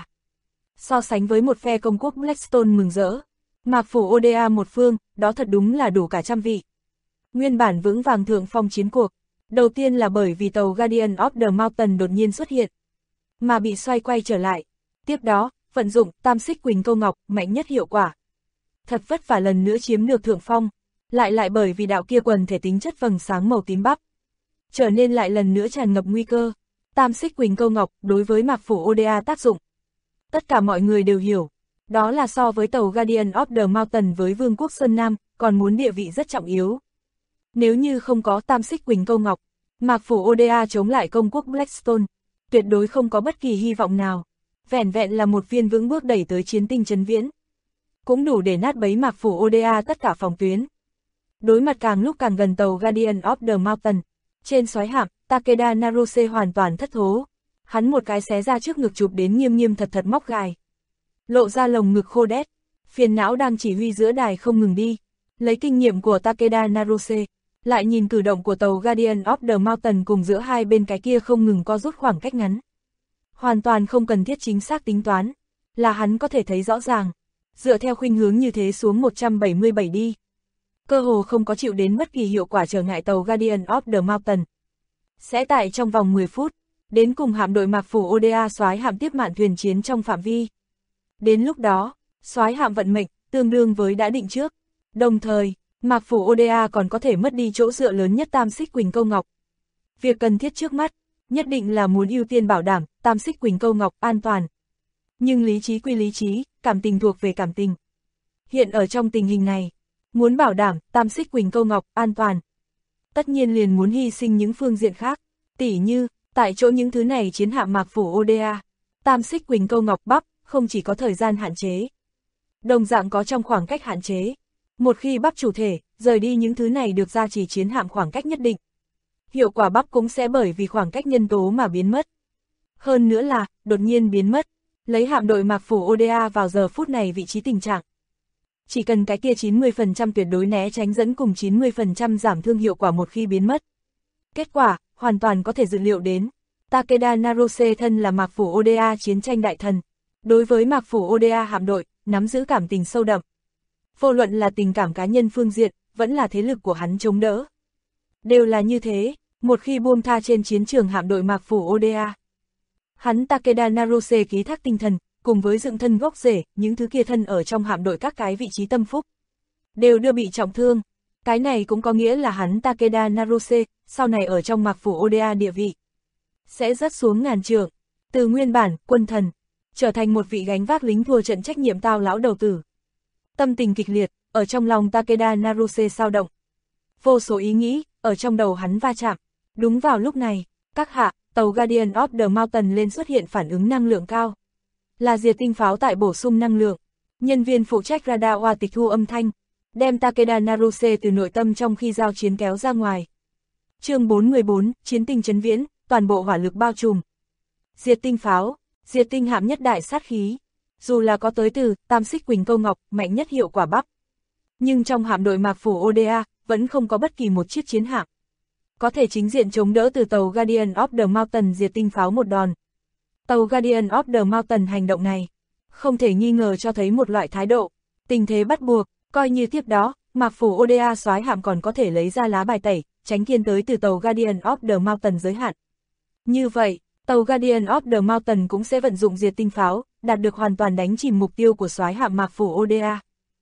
So sánh với một phe công quốc Blackstone mừng rỡ, mạc phủ Oda một phương, đó thật đúng là đủ cả trăm vị. Nguyên bản vững vàng thượng phong chiến cuộc, đầu tiên là bởi vì tàu Guardian of the Mountain đột nhiên xuất hiện, mà bị xoay quay trở lại. Tiếp đó, vận dụng tam xích quỳnh câu ngọc, mạnh nhất hiệu quả. Thật vất vả lần nữa chiếm được thượng phong, lại bởi vì đạo kia quần thể tính chất vầng sáng màu tím bắp, trở nên lại lần nữa tràn ngập nguy cơ. Tam xích quỳnh câu ngọc đối với mạc phủ Oda tác dụng, tất cả mọi người đều hiểu. Đó là so với tàu Guardian of the Mountain với Vương quốc Sơn Nam, còn muốn địa vị rất trọng yếu. Nếu như không có Tam Xích Quỳnh Câu Ngọc, Mạc Phủ Oda chống lại công quốc Blackstone, tuyệt đối không có bất kỳ hy vọng nào. Vẻn vẹn là một viên vững bước đẩy tới chiến tinh Trấn Viễn, cũng đủ để nát bấy Mạc Phủ Oda tất cả phòng tuyến. Đối mặt càng lúc càng gần tàu Guardian of the Mountain, trên soái hạm, Takeda Naruse hoàn toàn thất thố. Hắn một cái xé ra trước ngực chụp đến nghiêm nghiêm thật thật móc gài. Lộ ra lồng ngực khô đét, phiền não đang chỉ huy giữa đài không ngừng đi. Lấy kinh nghiệm của Takeda Naruse, lại nhìn cử động của tàu Guardian of the Mountain cùng giữa hai bên cái kia không ngừng co rút khoảng cách ngắn. Hoàn toàn không cần thiết chính xác tính toán, là hắn có thể thấy rõ ràng. Dựa theo khuynh hướng như thế xuống 177 đi. Cơ hồ không có chịu đến bất kỳ hiệu quả trở ngại tàu Guardian of the Mountain. Sẽ tại trong vòng 10 phút, đến cùng hạm đội Mạc Phủ Oda soái hạm tiếp mạn thuyền chiến trong phạm vi. Đến lúc đó, soái hạm vận mệnh, tương đương với đã định trước. Đồng thời, Mạc Phủ Oda còn có thể mất đi chỗ dựa lớn nhất Tam Xích Quỳnh Câu Ngọc. Việc cần thiết trước mắt, nhất định là muốn ưu tiên bảo đảm Tam Xích Quỳnh Câu Ngọc an toàn. Nhưng lý trí quy lý trí, cảm tình thuộc về cảm tình. Hiện ở trong tình hình này, muốn bảo đảm Tam Xích Quỳnh Câu Ngọc an toàn, tất nhiên liền muốn hy sinh những phương diện khác, tỉ như, tại chỗ những thứ này chiến hạm Mạc Phủ Oda, Tam Xích Quỳnh Câu Ngọc bắp, không chỉ có thời gian hạn chế, đồng dạng có trong khoảng cách hạn chế. Một khi bắp chủ thể, rời đi những thứ này được ra chỉ chiến hạm khoảng cách nhất định, hiệu quả bắp cũng sẽ bởi vì khoảng cách nhân tố mà biến mất. Hơn nữa là, đột nhiên biến mất, lấy hạm đội Mạc Phủ Oda vào giờ phút này vị trí tình trạng. Chỉ cần cái kia 90% tuyệt đối né tránh dẫn cùng 90% giảm thương hiệu quả một khi biến mất. Kết quả, hoàn toàn có thể dự liệu đến. Takeda Naruse thân là Mạc Phủ Oda chiến tranh đại thần. Đối với Mạc Phủ Oda hạm đội, nắm giữ cảm tình sâu đậm. Vô luận là tình cảm cá nhân phương diện, vẫn là thế lực của hắn chống đỡ. Đều là như thế, một khi buông tha trên chiến trường hạm đội Mạc Phủ Oda. Hắn Takeda Naruse ký thác tinh thần, cùng với dựng thân gốc rễ, những thứ kia thân ở trong hạm đội các cái vị trí tâm phúc, đều đưa bị trọng thương. Cái này cũng có nghĩa là hắn Takeda Naruse, sau này ở trong Mạc Phủ Oda địa vị, sẽ rớt xuống ngàn trượng, từ nguyên bản, quân thần, trở thành một vị gánh vác lính thua trận trách nhiệm tao lão đầu tử. Tâm tình kịch liệt, ở trong lòng Takeda Naruse sao động. Vô số ý nghĩ, ở trong đầu hắn va chạm. Đúng vào lúc này, các hạ, tàu Guardian of the Mountain lên xuất hiện phản ứng năng lượng cao. Là diệt tinh pháo tại bổ sung năng lượng. Nhân viên phụ trách radar oa tịch thu âm thanh, đem Takeda Naruse từ nội tâm trong khi giao chiến kéo ra ngoài. Chương 414, chiến tinh Trấn Viễn, toàn bộ hỏa lực bao trùm. Diệt tinh pháo, diệt tinh hạm nhất đại sát khí. Dù là có tới từ Tam Xích Quỳnh Câu Ngọc, mạnh nhất hiệu quả bắp, nhưng trong hạm đội Mạc Phủ Oda, vẫn không có bất kỳ một chiếc chiến hạm có thể chính diện chống đỡ từ tàu Guardian of the Mountain diệt tinh pháo một đòn. Tàu Guardian of the Mountain hành động này, không thể nghi ngờ cho thấy một loại thái độ, tình thế bắt buộc, coi như tiếp đó, Mạc Phủ Oda soái hạm còn có thể lấy ra lá bài tẩy, tránh kiên tới từ tàu Guardian of the Mountain giới hạn. Như vậy, tàu Guardian of the Mountain cũng sẽ vận dụng diệt tinh pháo, đạt được hoàn toàn đánh chìm mục tiêu của soái hạm Mạc Phủ Oda.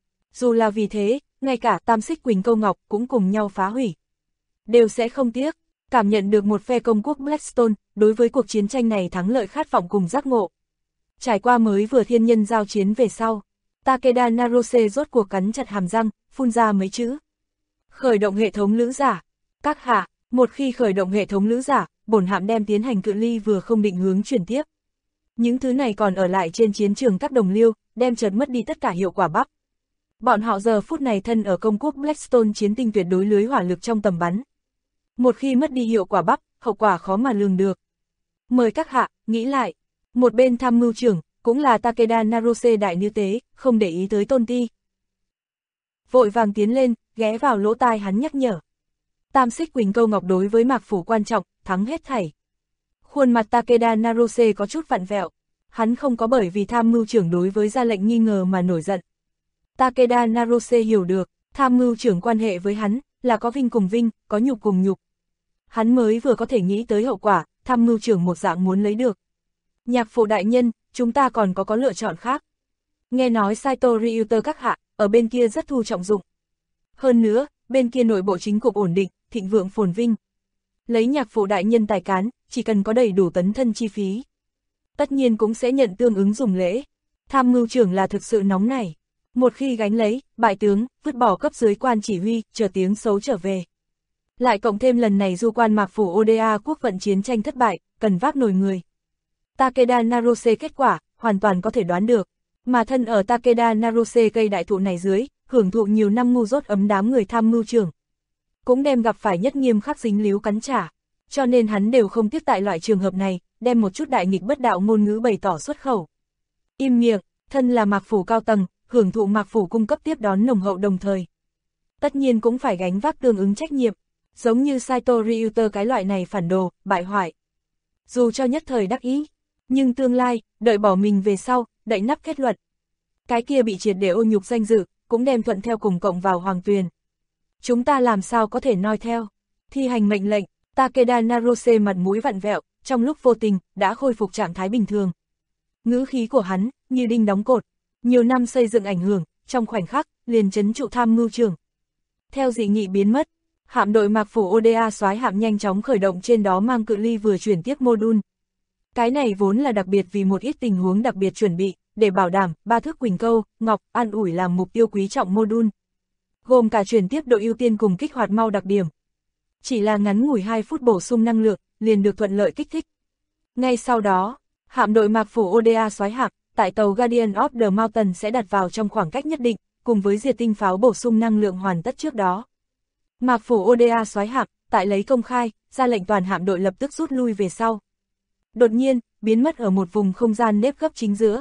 Dù là vì thế, ngay cả Tam Xích Quỳnh Câu Ngọc cũng cùng nhau phá hủy, đều sẽ không tiếc. Cảm nhận được một phe công quốc Blackstone, đối với cuộc chiến tranh này thắng lợi khát vọng cùng giác ngộ. Trải qua mới vừa thiên nhân giao chiến về sau, Takeda Naruse rốt cuộc cắn chặt hàm răng, phun ra mấy chữ. Khởi động hệ thống lữ giả. Các hạ, một khi khởi động hệ thống lữ giả, bổn hạm đem tiến hành cự ly vừa không định hướng chuyển tiếp. Những thứ này còn ở lại trên chiến trường các đồng liêu, đem chợt mất đi tất cả hiệu quả bắp. Bọn họ giờ phút này thân ở công quốc Blackstone chiến tinh tuyệt đối lưới hỏa lực trong tầm bắn. Một khi mất đi hiệu quả bắp, hậu quả khó mà lường được. Mời các hạ, nghĩ lại. Một bên tham mưu trưởng, cũng là Takeda Naruse đại nữ tế, không để ý tới Tôn Ti. Vội vàng tiến lên, ghé vào lỗ tai hắn nhắc nhở. Tam Xích Quỳnh Câu Ngọc đối với Mạc Phủ quan trọng, thắng hết thảy. Khuôn mặt Takeda Naruse có chút vặn vẹo. Hắn không có bởi vì tham mưu trưởng đối với ra lệnh nghi ngờ mà nổi giận. Takeda Naruse hiểu được, tham mưu trưởng quan hệ với hắn, là có vinh cùng vinh, có nhục cùng nhục. Hắn mới vừa có thể nghĩ tới hậu quả, tham mưu trưởng một dạng muốn lấy được. Nhạc phụ đại nhân, chúng ta còn có lựa chọn khác. Nghe nói Saito Ryuta các hạ, ở bên kia rất thu trọng dụng. Hơn nữa, bên kia nội bộ chính cục ổn định, thịnh vượng phồn vinh. Lấy nhạc phụ đại nhân tài cán, chỉ cần có đầy đủ tấn thân chi phí, tất nhiên cũng sẽ nhận tương ứng dùng lễ. Tham mưu trưởng là thực sự nóng nảy. Một khi gánh lấy, bại tướng, vứt bỏ cấp dưới quan chỉ huy, chờ tiếng xấu trở về. Lại cộng thêm lần này du quan mạc phủ Oda quốc vận chiến tranh thất bại, cần vác nổi người. Takeda Narose kết quả, hoàn toàn có thể đoán được. Mà thân ở Takeda Narose cây đại thụ này dưới, hưởng thụ nhiều năm ngu dốt ấm đám người tham mưu trưởng. Cũng đem gặp phải nhất nghiêm khắc dính líu cắn trả. Cho nên hắn đều không tiếc tại loại trường hợp này, đem một chút đại nghịch bất đạo ngôn ngữ bày tỏ xuất khẩu. Im miệng, thân là mạc phủ cao tầng, hưởng thụ mạc phủ cung cấp tiếp đón nồng hậu đồng thời. Tất nhiên cũng phải gánh vác tương ứng trách nhiệm, giống như Saito Ryuta cái loại này phản đồ, bại hoại. Dù cho nhất thời đắc ý, nhưng tương lai, đợi bỏ mình về sau, đậy nắp kết luận. Cái kia bị triệt để ô nhục danh dự, cũng đem thuận theo cùng cộng vào hoàng tuyền. Chúng ta làm sao có thể noi theo, thi hành mệnh lệnh, Takeda Narose mặt mũi vặn vẹo, trong lúc vô tình, đã khôi phục trạng thái bình thường. Ngữ khí của hắn, như đinh đóng cột, nhiều năm xây dựng ảnh hưởng, trong khoảnh khắc, liền trấn trụ tham mưu trưởng. Theo dị nghị biến mất, hạm đội mạc phủ Oda soái hạm nhanh chóng khởi động trên đó mang cự ly vừa chuyển tiếp mô-đun. Cái này vốn là đặc biệt vì một ít tình huống đặc biệt chuẩn bị, để bảo đảm, ba thước Quỳnh Câu, Ngọc, an ủi làm mục tiêu quý trọng mô-đun. Gồm cả chuyển tiếp độ ưu tiên cùng kích hoạt mau đặc điểm. Chỉ là ngắn ngủi 2 phút bổ sung năng lượng, liền được thuận lợi kích thích. Ngay sau đó, hạm đội mạc phủ Oda soái hạm, tại tàu Guardian of the Mountain sẽ đặt vào trong khoảng cách nhất định, cùng với diệt tinh pháo bổ sung năng lượng hoàn tất trước đó. Mạc phủ Oda soái hạm, tại lấy công khai, ra lệnh toàn hạm đội lập tức rút lui về sau. Đột nhiên, biến mất ở một vùng không gian nếp gấp chính giữa.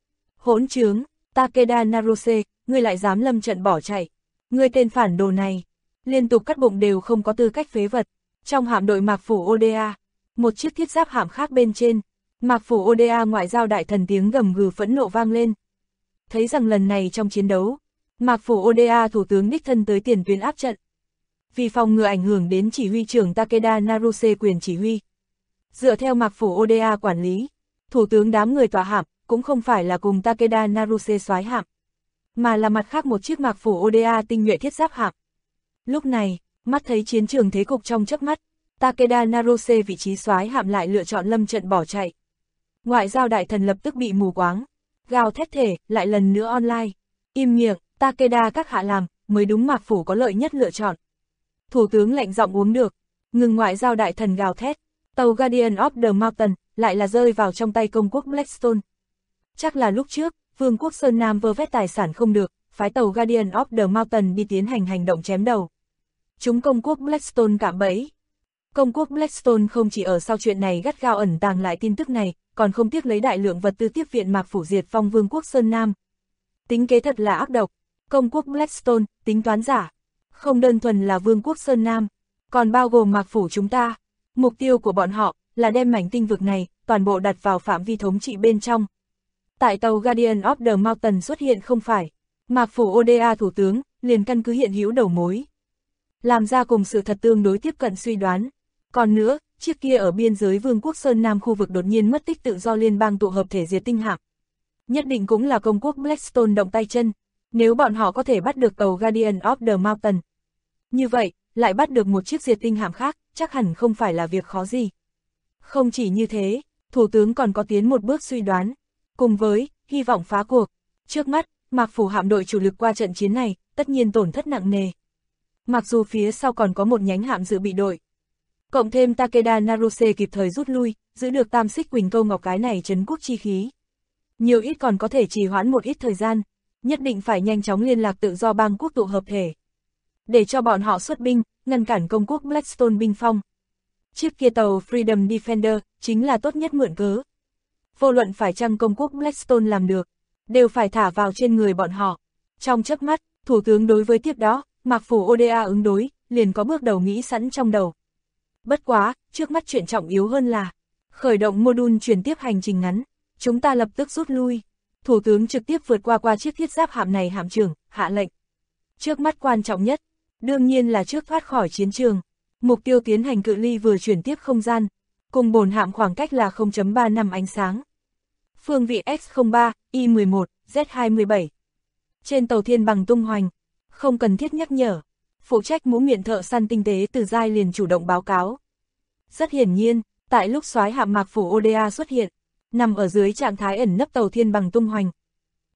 Hỗn trướng, Takeda Narose, ngươi lại dám lâm trận bỏ chạy. Ngươi tên phản đồ này, liên tục cắt bụng đều không có tư cách phế vật. Trong hạm đội mạc phủ Oda, một chiếc thiết giáp hạm khác bên trên, mạc phủ Oda ngoại giao đại thần tiếng gầm gừ phẫn nộ vang lên. Thấy rằng lần này trong chiến đấu, mạc phủ Oda thủ tướng đích thân tới tiền tuyến áp trận. Vì phòng ngừa ảnh hưởng đến chỉ huy trưởng Takeda Naruse quyền chỉ huy. Dựa theo mạc phủ Oda quản lý, thủ tướng đám người tòa hạm, cũng không phải là cùng Takeda Naruse soái hạm, mà là mặt khác một chiếc mạc phủ Oda tinh nhuệ thiết giáp hạm. Lúc này, mắt thấy chiến trường thế cục trong chớp mắt, Takeda Naruse vị trí soái hạm lại lựa chọn lâm trận bỏ chạy. Ngoại giao đại thần lập tức bị mù quáng, gào thét thể, lại lần nữa online. Im miệng, Takeda các hạ làm, mới đúng mạc phủ có lợi nhất lựa chọn. Thủ tướng lệnh giọng uống được, ngừng ngoại giao đại thần gào thét. Tàu Guardian of the Mountain lại là rơi vào trong tay công quốc Blackstone. Chắc là lúc trước, Vương quốc Sơn Nam vơ vét tài sản không được, phái tàu Guardian of the Mountain đi tiến hành hành động chém đầu. Chúng công quốc Blackstone cạm bẫy. Công quốc Blackstone không chỉ ở sau chuyện này gắt gao ẩn tàng lại tin tức này, còn không tiếc lấy đại lượng vật tư tiếp viện mạc phủ diệt phong Vương quốc Sơn Nam. Tính kế thật là ác độc. Công quốc Blackstone, tính toán giả. Không đơn thuần là Vương quốc Sơn Nam, còn bao gồm mạc phủ chúng ta. Mục tiêu của bọn họ là đem mảnh tinh vực này toàn bộ đặt vào phạm vi thống trị bên trong. Tại tàu Guardian of the Mountain xuất hiện không phải mạc phủ Oda thủ tướng, liền căn cứ hiện hữu đầu mối, làm ra cùng sự thật tương đối tiếp cận suy đoán. Còn nữa, chiếc kia ở biên giới Vương quốc Sơn Nam khu vực đột nhiên mất tích tự do liên bang tụ hợp thể diệt tinh hạm, nhất định cũng là công quốc Blackstone động tay chân. Nếu bọn họ có thể bắt được tàu Guardian of the Mountain, như vậy, lại bắt được một chiếc diệt tinh hạm khác, chắc hẳn không phải là việc khó gì. Không chỉ như thế, thủ tướng còn có tiến một bước suy đoán, cùng với hy vọng phá cuộc. Trước mắt, mạc phủ hạm đội chủ lực qua trận chiến này, tất nhiên tổn thất nặng nề. Mặc dù phía sau còn có một nhánh hạm dự bị đội, cộng thêm Takeda Naruse kịp thời rút lui, giữ được tam xích Quỳnh Câu Ngọc cái này trấn quốc chi khí. Nhiều ít còn có thể trì hoãn một ít thời gian, nhất định phải nhanh chóng liên lạc tự do bang quốc tụ hợp thể, để cho bọn họ xuất binh, ngăn cản công quốc Blackstone binh phong. Chiếc kia tàu Freedom Defender chính là tốt nhất mượn cớ. Vô luận phải chăng công quốc Blackstone làm được, đều phải thả vào trên người bọn họ. Trong chớp mắt, thủ tướng đối với tiếp đó, mạc phủ Oda ứng đối, liền có bước đầu nghĩ sẵn trong đầu. Bất quá, trước mắt chuyện trọng yếu hơn là khởi động mô-đun chuyển tiếp hành trình ngắn, chúng ta lập tức rút lui. Thủ tướng trực tiếp vượt qua chiếc thiết giáp hạm này hạm trưởng, hạ lệnh. Trước mắt quan trọng nhất, đương nhiên là trước thoát khỏi chiến trường. Mục tiêu tiến hành cự ly vừa chuyển tiếp không gian, cùng bồn hạm khoảng cách là 0.3 năm ánh sáng. Phương vị X03, Y11, Z27. Trên tàu thiên bằng tung hoành, không cần thiết nhắc nhở. Phụ trách mũ miệng thợ săn tinh tế từ giai liền chủ động báo cáo. Rất hiển nhiên, tại lúc soái hạm mạc phủ Oda xuất hiện, nằm ở dưới trạng thái ẩn nấp tàu thiên bằng tung hoành,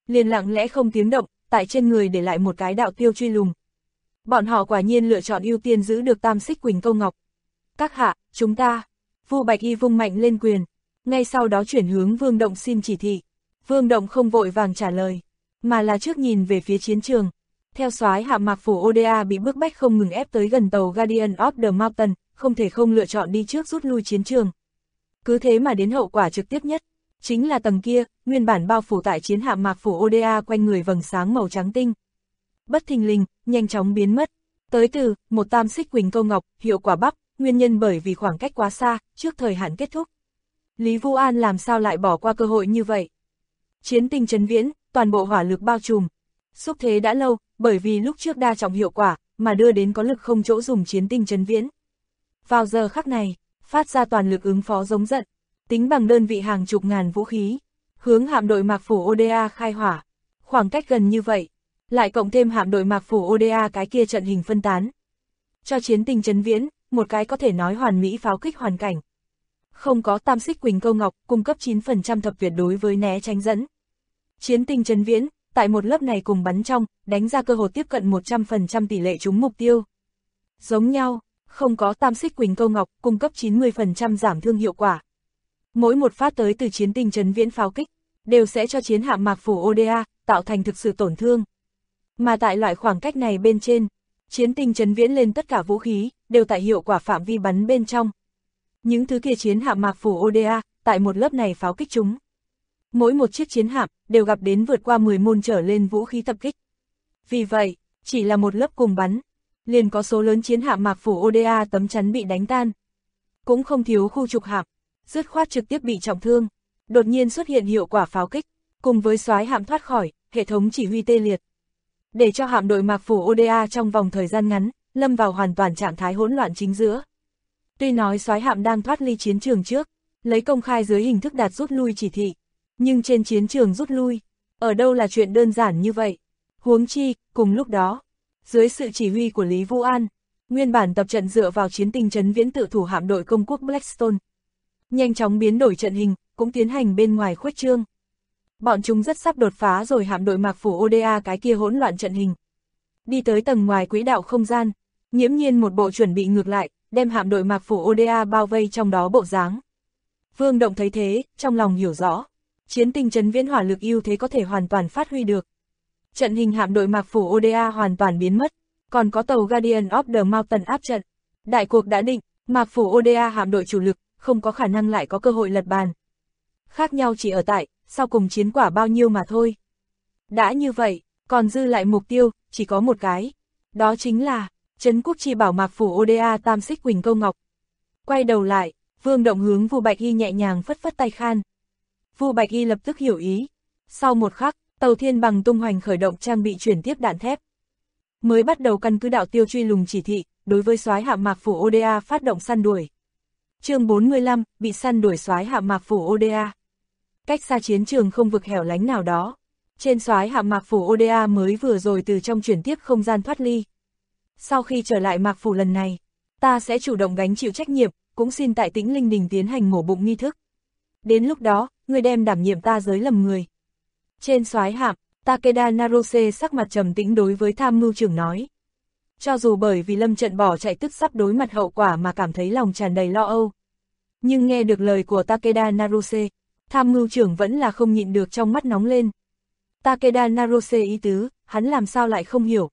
liền lặng lẽ không tiếng động, tại trên người để lại một cái đạo tiêu truy lùng. Bọn họ quả nhiên lựa chọn ưu tiên giữ được Tam Xích Quỳnh Câu Ngọc. Các hạ, chúng ta. Vu Bạch Y vung mạnh lên quyền, ngay sau đó chuyển hướng Vương Động xin chỉ thị. Vương Động không vội vàng trả lời, mà là trước nhìn về phía chiến trường. Theo soái hạ Mạc Phủ Oda bị bức bách không ngừng ép tới gần tàu Guardian of the Mountain, không thể không lựa chọn đi trước rút lui chiến trường. Cứ thế mà đến hậu quả trực tiếp nhất, chính là tầng kia, nguyên bản bao phủ tại chiến hạm Mạc Phủ Oda quanh người vầng sáng màu trắng tinh. Bất thình lình, nhanh chóng biến mất. Tới từ, một Tam Xích Quỳnh Câu Ngọc, hiệu quả bắp, nguyên nhân bởi vì khoảng cách quá xa, trước thời hạn kết thúc. Lý Vu An làm sao lại bỏ qua cơ hội như vậy? Chiến tinh trấn viễn, toàn bộ hỏa lực bao trùm. Xúc thế đã lâu, bởi vì lúc trước đa trọng hiệu quả, mà đưa đến có lực không chỗ dùng chiến tinh trấn viễn. Vào giờ khắc này, phát ra toàn lực ứng phó giống giận, tính bằng đơn vị hàng chục ngàn vũ khí, hướng hạm đội Mạc Phủ Oda khai hỏa. Khoảng cách gần như vậy, lại cộng thêm hạm đội Mạc Phủ Oda cái kia trận hình phân tán. Cho chiến tinh trấn viễn, một cái có thể nói hoàn mỹ pháo kích hoàn cảnh. Không có Tam Xích Quỳnh Câu Ngọc, cung cấp 9% thập tuyệt đối với né tránh dẫn. Chiến tinh trấn viễn, tại một lớp này cùng bắn trong, đánh ra cơ hội tiếp cận 100% tỷ lệ trúng mục tiêu. Giống nhau, không có Tam Xích Quỳnh Câu Ngọc, cung cấp 90% giảm thương hiệu quả. Mỗi một phát tới từ chiến tinh trấn viễn pháo kích, đều sẽ cho chiến hạm Mạc Phủ Oda tạo thành thực sự tổn thương. Mà tại loại khoảng cách này bên trên, chiến tinh trấn viễn lên tất cả vũ khí, đều tại hiệu quả phạm vi bắn bên trong. Những thứ kia chiến hạm Mạc Phủ Oda, tại một lớp này pháo kích chúng. Mỗi một chiếc chiến hạm, đều gặp đến vượt qua 10 môn trở lên vũ khí tập kích. Vì vậy, chỉ là một lớp cùng bắn, liền có số lớn chiến hạm Mạc Phủ Oda tấm chắn bị đánh tan. Cũng không thiếu khu trục hạm, dứt khoát trực tiếp bị trọng thương. Đột nhiên xuất hiện hiệu quả pháo kích, cùng với soái hạm thoát khỏi, hệ thống chỉ huy tê liệt. Để cho hạm đội Mạc Phủ Oda trong vòng thời gian ngắn, lâm vào hoàn toàn trạng thái hỗn loạn chính giữa. Tuy nói soái hạm đang thoát ly chiến trường trước, lấy công khai dưới hình thức đạt rút lui chỉ thị, nhưng trên chiến trường rút lui, ở đâu là chuyện đơn giản như vậy. Huống chi, cùng lúc đó, dưới sự chỉ huy của Lý Vu An, nguyên bản tập trận dựa vào chiến tinh trấn viễn tự thủ hạm đội công quốc Blackstone, nhanh chóng biến đổi trận hình, cũng tiến hành bên ngoài khuếch trương. Bọn chúng rất sắp đột phá rồi hạm đội Mạc Phủ Oda cái kia hỗn loạn trận hình. Đi tới tầng ngoài quỹ đạo không gian, nghiễm nhiên một bộ chuẩn bị ngược lại, đem hạm đội Mạc Phủ Oda bao vây trong đó bộ dáng. Vương Động thấy thế, trong lòng hiểu rõ, chiến tinh trấn viễn hỏa lực ưu thế có thể hoàn toàn phát huy được. Trận hình hạm đội Mạc Phủ Oda hoàn toàn biến mất, còn có tàu Guardian of the Mountain áp trận. Đại cuộc đã định, Mạc Phủ Oda hạm đội chủ lực, không có khả năng lại có cơ hội lật bàn. Khác nhau chỉ ở tại, sau cùng chiến quả bao nhiêu mà thôi. Đã như vậy, còn dư lại mục tiêu, chỉ có một cái. Đó chính là, trấn quốc chi bảo Mạc Phủ Oda Tam Xích Quỳnh Câu Ngọc. Quay đầu lại, Vương Động hướng Vu Bạch Y nhẹ nhàng phất phất tay khan. Vu Bạch Y lập tức hiểu ý. Sau một khắc, tàu Thiên Bằng tung hoành khởi động trang bị chuyển tiếp đạn thép. Mới bắt đầu căn cứ đạo tiêu truy lùng chỉ thị, đối với soái hạm Mạc Phủ Oda phát động săn đuổi. Chương 45, bị săn đuổi soái hạm Mạc Phủ Oda. Cách xa chiến trường không vực hẻo lánh nào đó, trên soái hạm Mạc Phủ Oda mới vừa rồi từ trong chuyển tiếp không gian thoát ly. Sau khi trở lại Mạc Phủ lần này, ta sẽ chủ động gánh chịu trách nhiệm, cũng xin tại Tĩnh Linh Đình tiến hành mổ bụng nghi thức. Đến lúc đó, ngươi đem đảm nhiệm ta giới lầm người. Trên soái hạm, Takeda Naruse sắc mặt trầm tĩnh đối với tham mưu trưởng nói. Cho dù bởi vì lâm trận bỏ chạy tức sắp đối mặt hậu quả mà cảm thấy lòng tràn đầy lo âu, nhưng nghe được lời của Takeda Naruse, tham mưu trưởng vẫn là không nhịn được trong mắt nóng lên. Takeda Naruse ý tứ, hắn làm sao lại không hiểu.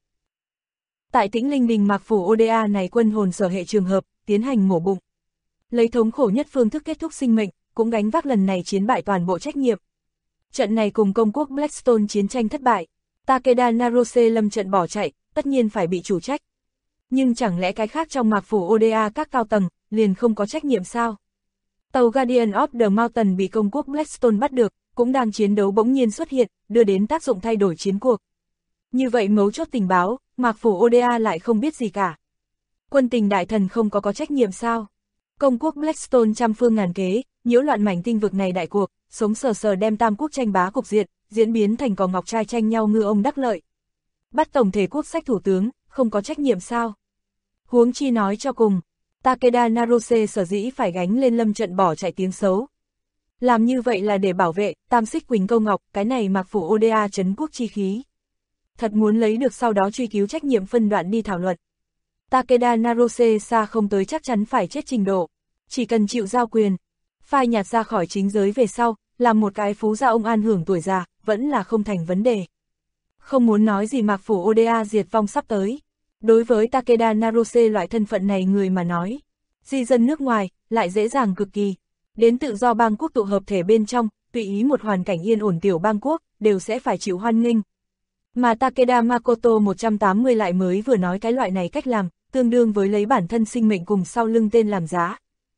Tại Tĩnh Linh Đình Mạc Phủ Oda này quân hồn sở hệ trường hợp, tiến hành mổ bụng. Lấy thống khổ nhất phương thức kết thúc sinh mệnh, cũng gánh vác lần này chiến bại toàn bộ trách nhiệm. Trận này cùng công quốc Blackstone chiến tranh thất bại, Takeda Naruse lâm trận bỏ chạy, tất nhiên phải bị chủ trách. Nhưng chẳng lẽ cái khác trong Mạc Phủ Oda các cao tầng, liền không có trách nhiệm sao? Tàu Guardian of the Mountain bị công quốc Blackstone bắt được, cũng đang chiến đấu bỗng nhiên xuất hiện, đưa đến tác dụng thay đổi chiến cuộc. Như vậy mấu chốt tình báo, Mạc Phủ Oda lại không biết gì cả. Quân tình đại thần không có trách nhiệm sao? Công quốc Blackstone trăm phương ngàn kế, nhiễu loạn mảnh tinh vực này đại cuộc, sống sờ sờ đem tam quốc tranh bá cục diện, diễn biến thành cò ngọc trai tranh nhau ngư ông đắc lợi. Bắt tổng thể quốc sách thủ tướng, không có trách nhiệm sao? Huống chi nói cho cùng, Takeda Naruse sở dĩ phải gánh lên lâm trận bỏ chạy tiếng xấu. Làm như vậy là để bảo vệ Tam Xích Quỳnh Câu Ngọc, cái này Mạc Phủ Oda trấn quốc chi khí. Thật muốn lấy được sau đó truy cứu trách nhiệm phân đoạn đi thảo luận. Takeda Narose xa không tới chắc chắn phải chết trình độ, chỉ cần chịu giao quyền, phai nhạt ra khỏi chính giới về sau, làm một cái phú gia ông an hưởng tuổi già, vẫn là không thành vấn đề. Không muốn nói gì Mạc Phủ Oda diệt vong sắp tới. Đối với Takeda Narose loại thân phận này người mà nói, di dân nước ngoài, lại dễ dàng cực kỳ. Đến tự do bang quốc tụ hợp thể bên trong, tùy ý một hoàn cảnh yên ổn tiểu bang quốc, đều sẽ phải chịu hoan nghênh. Mà Takeda Makoto 180 lại mới vừa nói cái loại này cách làm, tương đương với lấy bản thân sinh mệnh cùng sau lưng tên làm giá.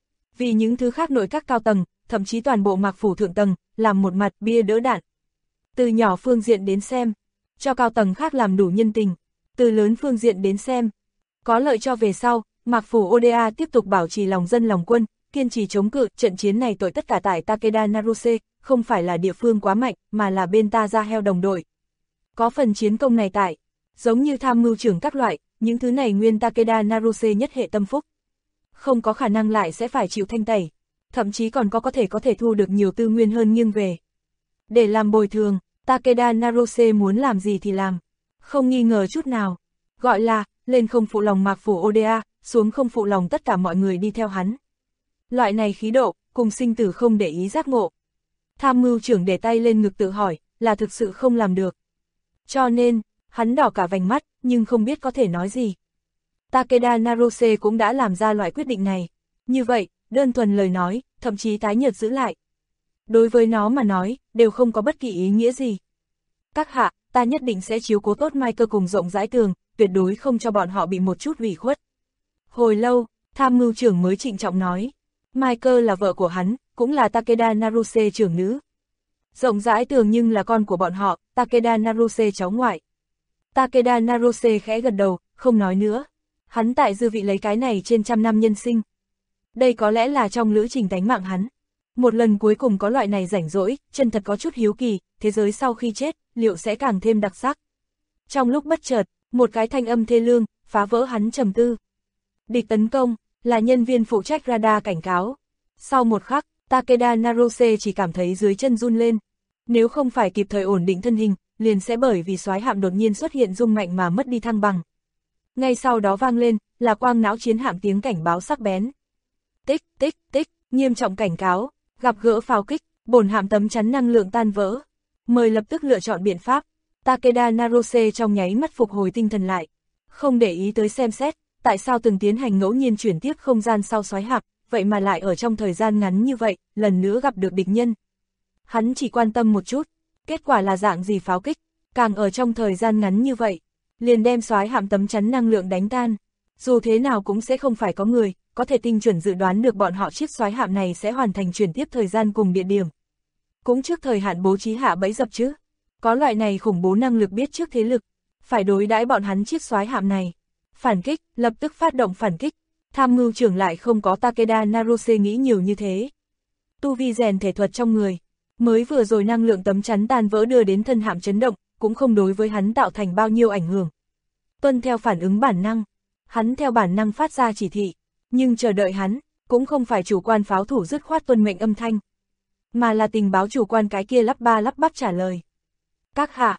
Vì những thứ khác nội các cao tầng, thậm chí toàn bộ Mạc Phủ thượng tầng, làm một mặt bia đỡ đạn. Từ nhỏ phương diện đến xem, cho cao tầng khác làm đủ nhân tình. Từ lớn phương diện đến xem, có lợi cho về sau, Mạc Phủ Oda tiếp tục bảo trì lòng dân lòng quân, kiên trì chống cự. Trận chiến này tội tất cả tại Takeda Narose, không phải là địa phương quá mạnh, mà là bên ta ra heo đồng đội. Có phần chiến công này tại, giống như tham mưu trưởng các loại, những thứ này nguyên Takeda Narose nhất hệ tâm phúc. Không có khả năng lại sẽ phải chịu thanh tẩy, thậm chí còn có thể thu được nhiều tư nguyên hơn nghiêng về. Để làm bồi thường, Takeda Narose muốn làm gì thì làm, không nghi ngờ chút nào. Gọi là, lên không phụ lòng Mạc Phủ Oda, xuống không phụ lòng tất cả mọi người đi theo hắn. Loại này khí độ, cùng sinh tử không để ý giác ngộ. Tham mưu trưởng để tay lên ngực tự hỏi, là thực sự không làm được. Cho nên, hắn đỏ cả vành mắt, nhưng không biết có thể nói gì. Takeda Narose cũng đã làm ra loại quyết định này. Như vậy, đơn thuần lời nói, thậm chí tái nhợt giữ lại. Đối với nó mà nói, đều không có bất kỳ ý nghĩa gì. Các hạ, ta nhất định sẽ chiếu cố tốt Michael cùng rộng rãi tường, tuyệt đối không cho bọn họ bị một chút ủy khuất. Hồi lâu, tham mưu trưởng mới trịnh trọng nói. Michael là vợ của hắn, cũng là Takeda Naruse trưởng nữ. Rộng rãi tường nhưng là con của bọn họ, Takeda Naruse cháu ngoại. Takeda Naruse khẽ gật đầu, không nói nữa. Hắn tại dư vị lấy cái này trên trăm năm nhân sinh. Đây có lẽ là trong lữ trình tánh mạng hắn. Một lần cuối cùng có loại này rảnh rỗi, chân thật có chút hiếu kỳ, thế giới sau khi chết, liệu sẽ càng thêm đặc sắc. Trong lúc bất chợt, một cái thanh âm thê lương, phá vỡ hắn trầm tư. Địch tấn công, là nhân viên phụ trách radar cảnh cáo. Sau một khắc, Takeda Narose chỉ cảm thấy dưới chân run lên. Nếu không phải kịp thời ổn định thân hình, liền sẽ bởi vì soái hạm đột nhiên xuất hiện rung mạnh mà mất đi thăng bằng. Ngay sau đó vang lên, là quang não chiến hạm tiếng cảnh báo sắc bén. Tích, tích, tích, nghiêm trọng cảnh cáo, gặp gỡ pháo kích, bổn hạm tấm chắn năng lượng tan vỡ. Mời lập tức lựa chọn biện pháp. Takeda Narose trong nháy mắt phục hồi tinh thần lại. Không để ý tới xem xét, tại sao từng tiến hành ngẫu nhiên chuyển tiếp không gian sau soái hạm, vậy mà lại ở trong thời gian ngắn như vậy, lần nữa gặp được địch nhân. Hắn chỉ quan tâm một chút, kết quả là dạng gì pháo kích, càng ở trong thời gian ngắn như vậy, liền đem soái hạm tấm chắn năng lượng đánh tan. Dù thế nào cũng sẽ không phải có người, có thể tinh chuẩn dự đoán được bọn họ chiếc soái hạm này sẽ hoàn thành chuyển tiếp thời gian cùng địa điểm. Cũng trước thời hạn bố trí hạ bẫy dập chứ. Có loại này khủng bố năng lực biết trước thế lực, phải đối đãi bọn hắn chiếc soái hạm này. Phản kích, lập tức phát động phản kích. Tham mưu trưởng lại không có Takeda Narose nghĩ nhiều như thế. Tu vi rèn thể thuật trong người, mới vừa rồi năng lượng tấm chắn tan vỡ đưa đến thân hạm chấn động, cũng không đối với hắn tạo thành bao nhiêu ảnh hưởng. Tuân theo phản ứng bản năng, hắn theo bản năng phát ra chỉ thị, nhưng chờ đợi hắn, cũng không phải chủ quan pháo thủ dứt khoát tuân mệnh âm thanh, mà là tình báo chủ quan cái kia lắp ba lắp bắp trả lời. Các hạ,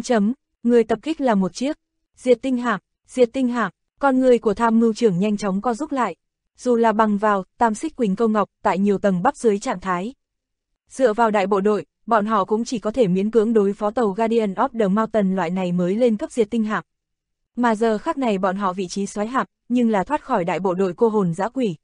người tập kích là một chiếc, diệt tinh hạm, con người của tham mưu trưởng nhanh chóng co rút lại, dù là bằng vào Tam Xích Quỳnh Câu Ngọc tại nhiều tầng bắp dưới trạng thái. Dựa vào đại bộ đội, bọn họ cũng chỉ có thể miễn cưỡng đối phó tàu Guardian of the Mountain loại này mới lên cấp diệt tinh hạm. Mà giờ khắc này bọn họ vị trí soái hạm, nhưng là thoát khỏi đại bộ đội cô hồn dã quỷ.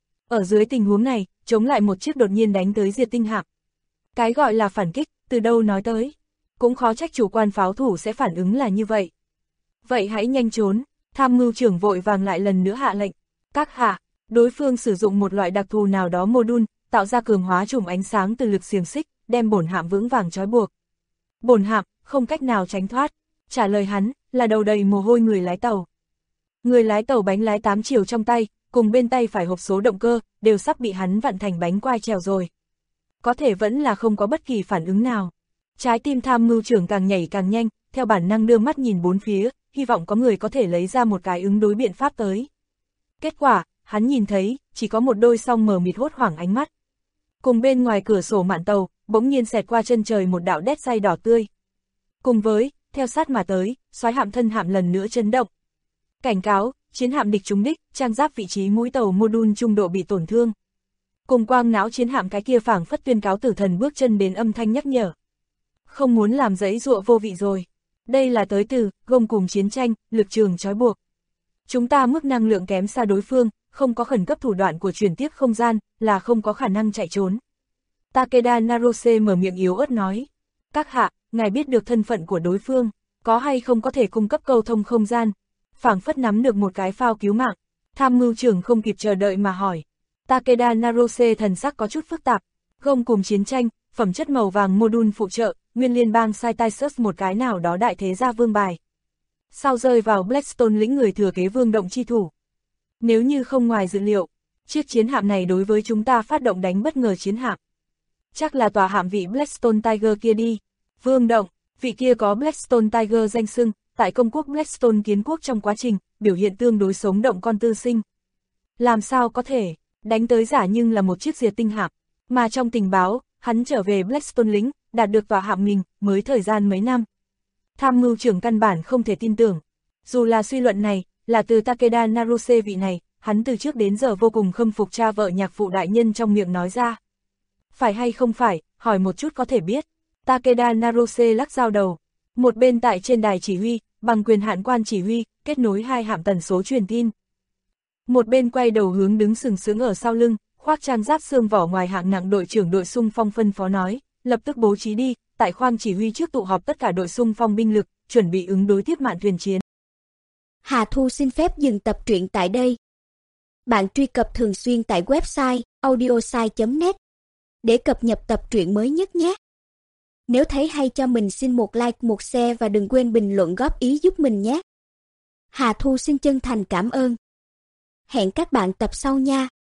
Ở dưới tình huống này, chống lại một chiếc đột nhiên đánh tới diệt tinh hạm. Cái gọi là phản kích, từ đâu nói tới. Cũng khó trách chủ quan pháo thủ sẽ phản ứng là như vậy. Vậy hãy nhanh trốn, tham mưu trưởng vội vàng lại lần nữa hạ lệnh. Các hạ, đối phương sử dụng một loại đặc thù nào đó mô-đun, tạo ra cường hóa chùm ánh sáng từ lực xiềng xích, đem bổn hạm vững vàng trói buộc. Bổn hạm, không cách nào tránh thoát. Trả lời hắn, là đầu đầy mồ hôi người lái tàu. Người lái tàu bánh lái 8 chiều trong tay, cùng bên tay phải hộp số động cơ, đều sắp bị hắn vặn thành bánh quai trèo rồi. Có thể vẫn là không có bất kỳ phản ứng nào. Trái tim tham mưu trưởng càng nhảy càng nhanh, theo bản năng đưa mắt nhìn bốn phía, hy vọng có người có thể lấy ra một cái ứng đối biện pháp tới. Kết quả, hắn nhìn thấy, chỉ có một đôi song mờ mịt hốt hoảng ánh mắt. Cùng bên ngoài cửa sổ mạn tàu, bỗng nhiên xẹt qua chân trời một đạo đét say đỏ tươi. Cùng với, theo sát mà tới, soái hạm thân hạm lần nữa chấn động. Cảnh cáo, chiến hạm địch trúng đích, trang giáp vị trí mũi tàu mô-đun trung độ bị tổn thương. Cùng quang não chiến hạm cái kia phảng phất tuyên cáo tử thần bước chân đến âm thanh nhắc nhở. Không muốn làm giấy giụa vô vị rồi. Đây là tới từ, gông cùng chiến tranh, lực trường trói buộc. Chúng ta mức năng lượng kém xa đối phương, không có khẩn cấp thủ đoạn của chuyển tiếp không gian, là không có khả năng chạy trốn. Takeda Narose mở miệng yếu ớt nói. Các hạ, ngài biết được thân phận của đối phương, có hay không có thể cung cấp câu thông không gian? Phảng phất nắm được một cái phao cứu mạng. Tham mưu trưởng không kịp chờ đợi mà hỏi. Takeda Narose thần sắc có chút phức tạp. Gông cùng chiến tranh, phẩm chất màu vàng mô-đun phụ trợ, nguyên liên bang Cytisus một cái nào đó đại thế gia vương bài. Sau rơi vào Blackstone lĩnh người thừa kế vương động chi thủ. Nếu như không ngoài dự liệu, chiếc chiến hạm này đối với chúng ta phát động đánh bất ngờ chiến hạm. Chắc là tòa hạm vị Blackstone Tiger kia đi. Vương động, vị kia có Blackstone Tiger danh xưng, tại công quốc Blackstone kiến quốc trong quá trình, biểu hiện tương đối sống động con tư sinh. Làm sao có thể, đánh tới giả nhưng là một chiếc diệt tinh hạm, mà trong tình báo, hắn trở về Blackstone lĩnh, đạt được tòa hạm mình, mới thời gian mấy năm. Tham mưu trưởng căn bản không thể tin tưởng. Dù là suy luận này, là từ Takeda Naruse vị này, hắn từ trước đến giờ vô cùng khâm phục cha vợ nhạc phụ đại nhân trong miệng nói ra. Phải hay không phải, hỏi một chút có thể biết. Takeda Naruse lắc dao đầu. Một bên tại trên đài chỉ huy, bằng quyền hạn quan chỉ huy, kết nối hai hạm tần số truyền tin. Một bên quay đầu hướng đứng sừng sững ở sau lưng, khoác trang giáp xương vỏ ngoài hạng nặng đội trưởng đội xung phong phân phó nói, lập tức bố trí đi, tại khoang chỉ huy trước tụ họp tất cả đội xung phong binh lực, chuẩn bị ứng đối tiếp mạn thuyền chiến. Hà Thu xin phép dừng tập truyện tại đây. Bạn truy cập thường xuyên tại website audiosai.net để cập nhật tập truyện mới nhất nhé. Nếu thấy hay cho mình xin một like, một share và đừng quên bình luận góp ý giúp mình nhé. Hà Thu xin chân thành cảm ơn. Hẹn các bạn tập sau nha.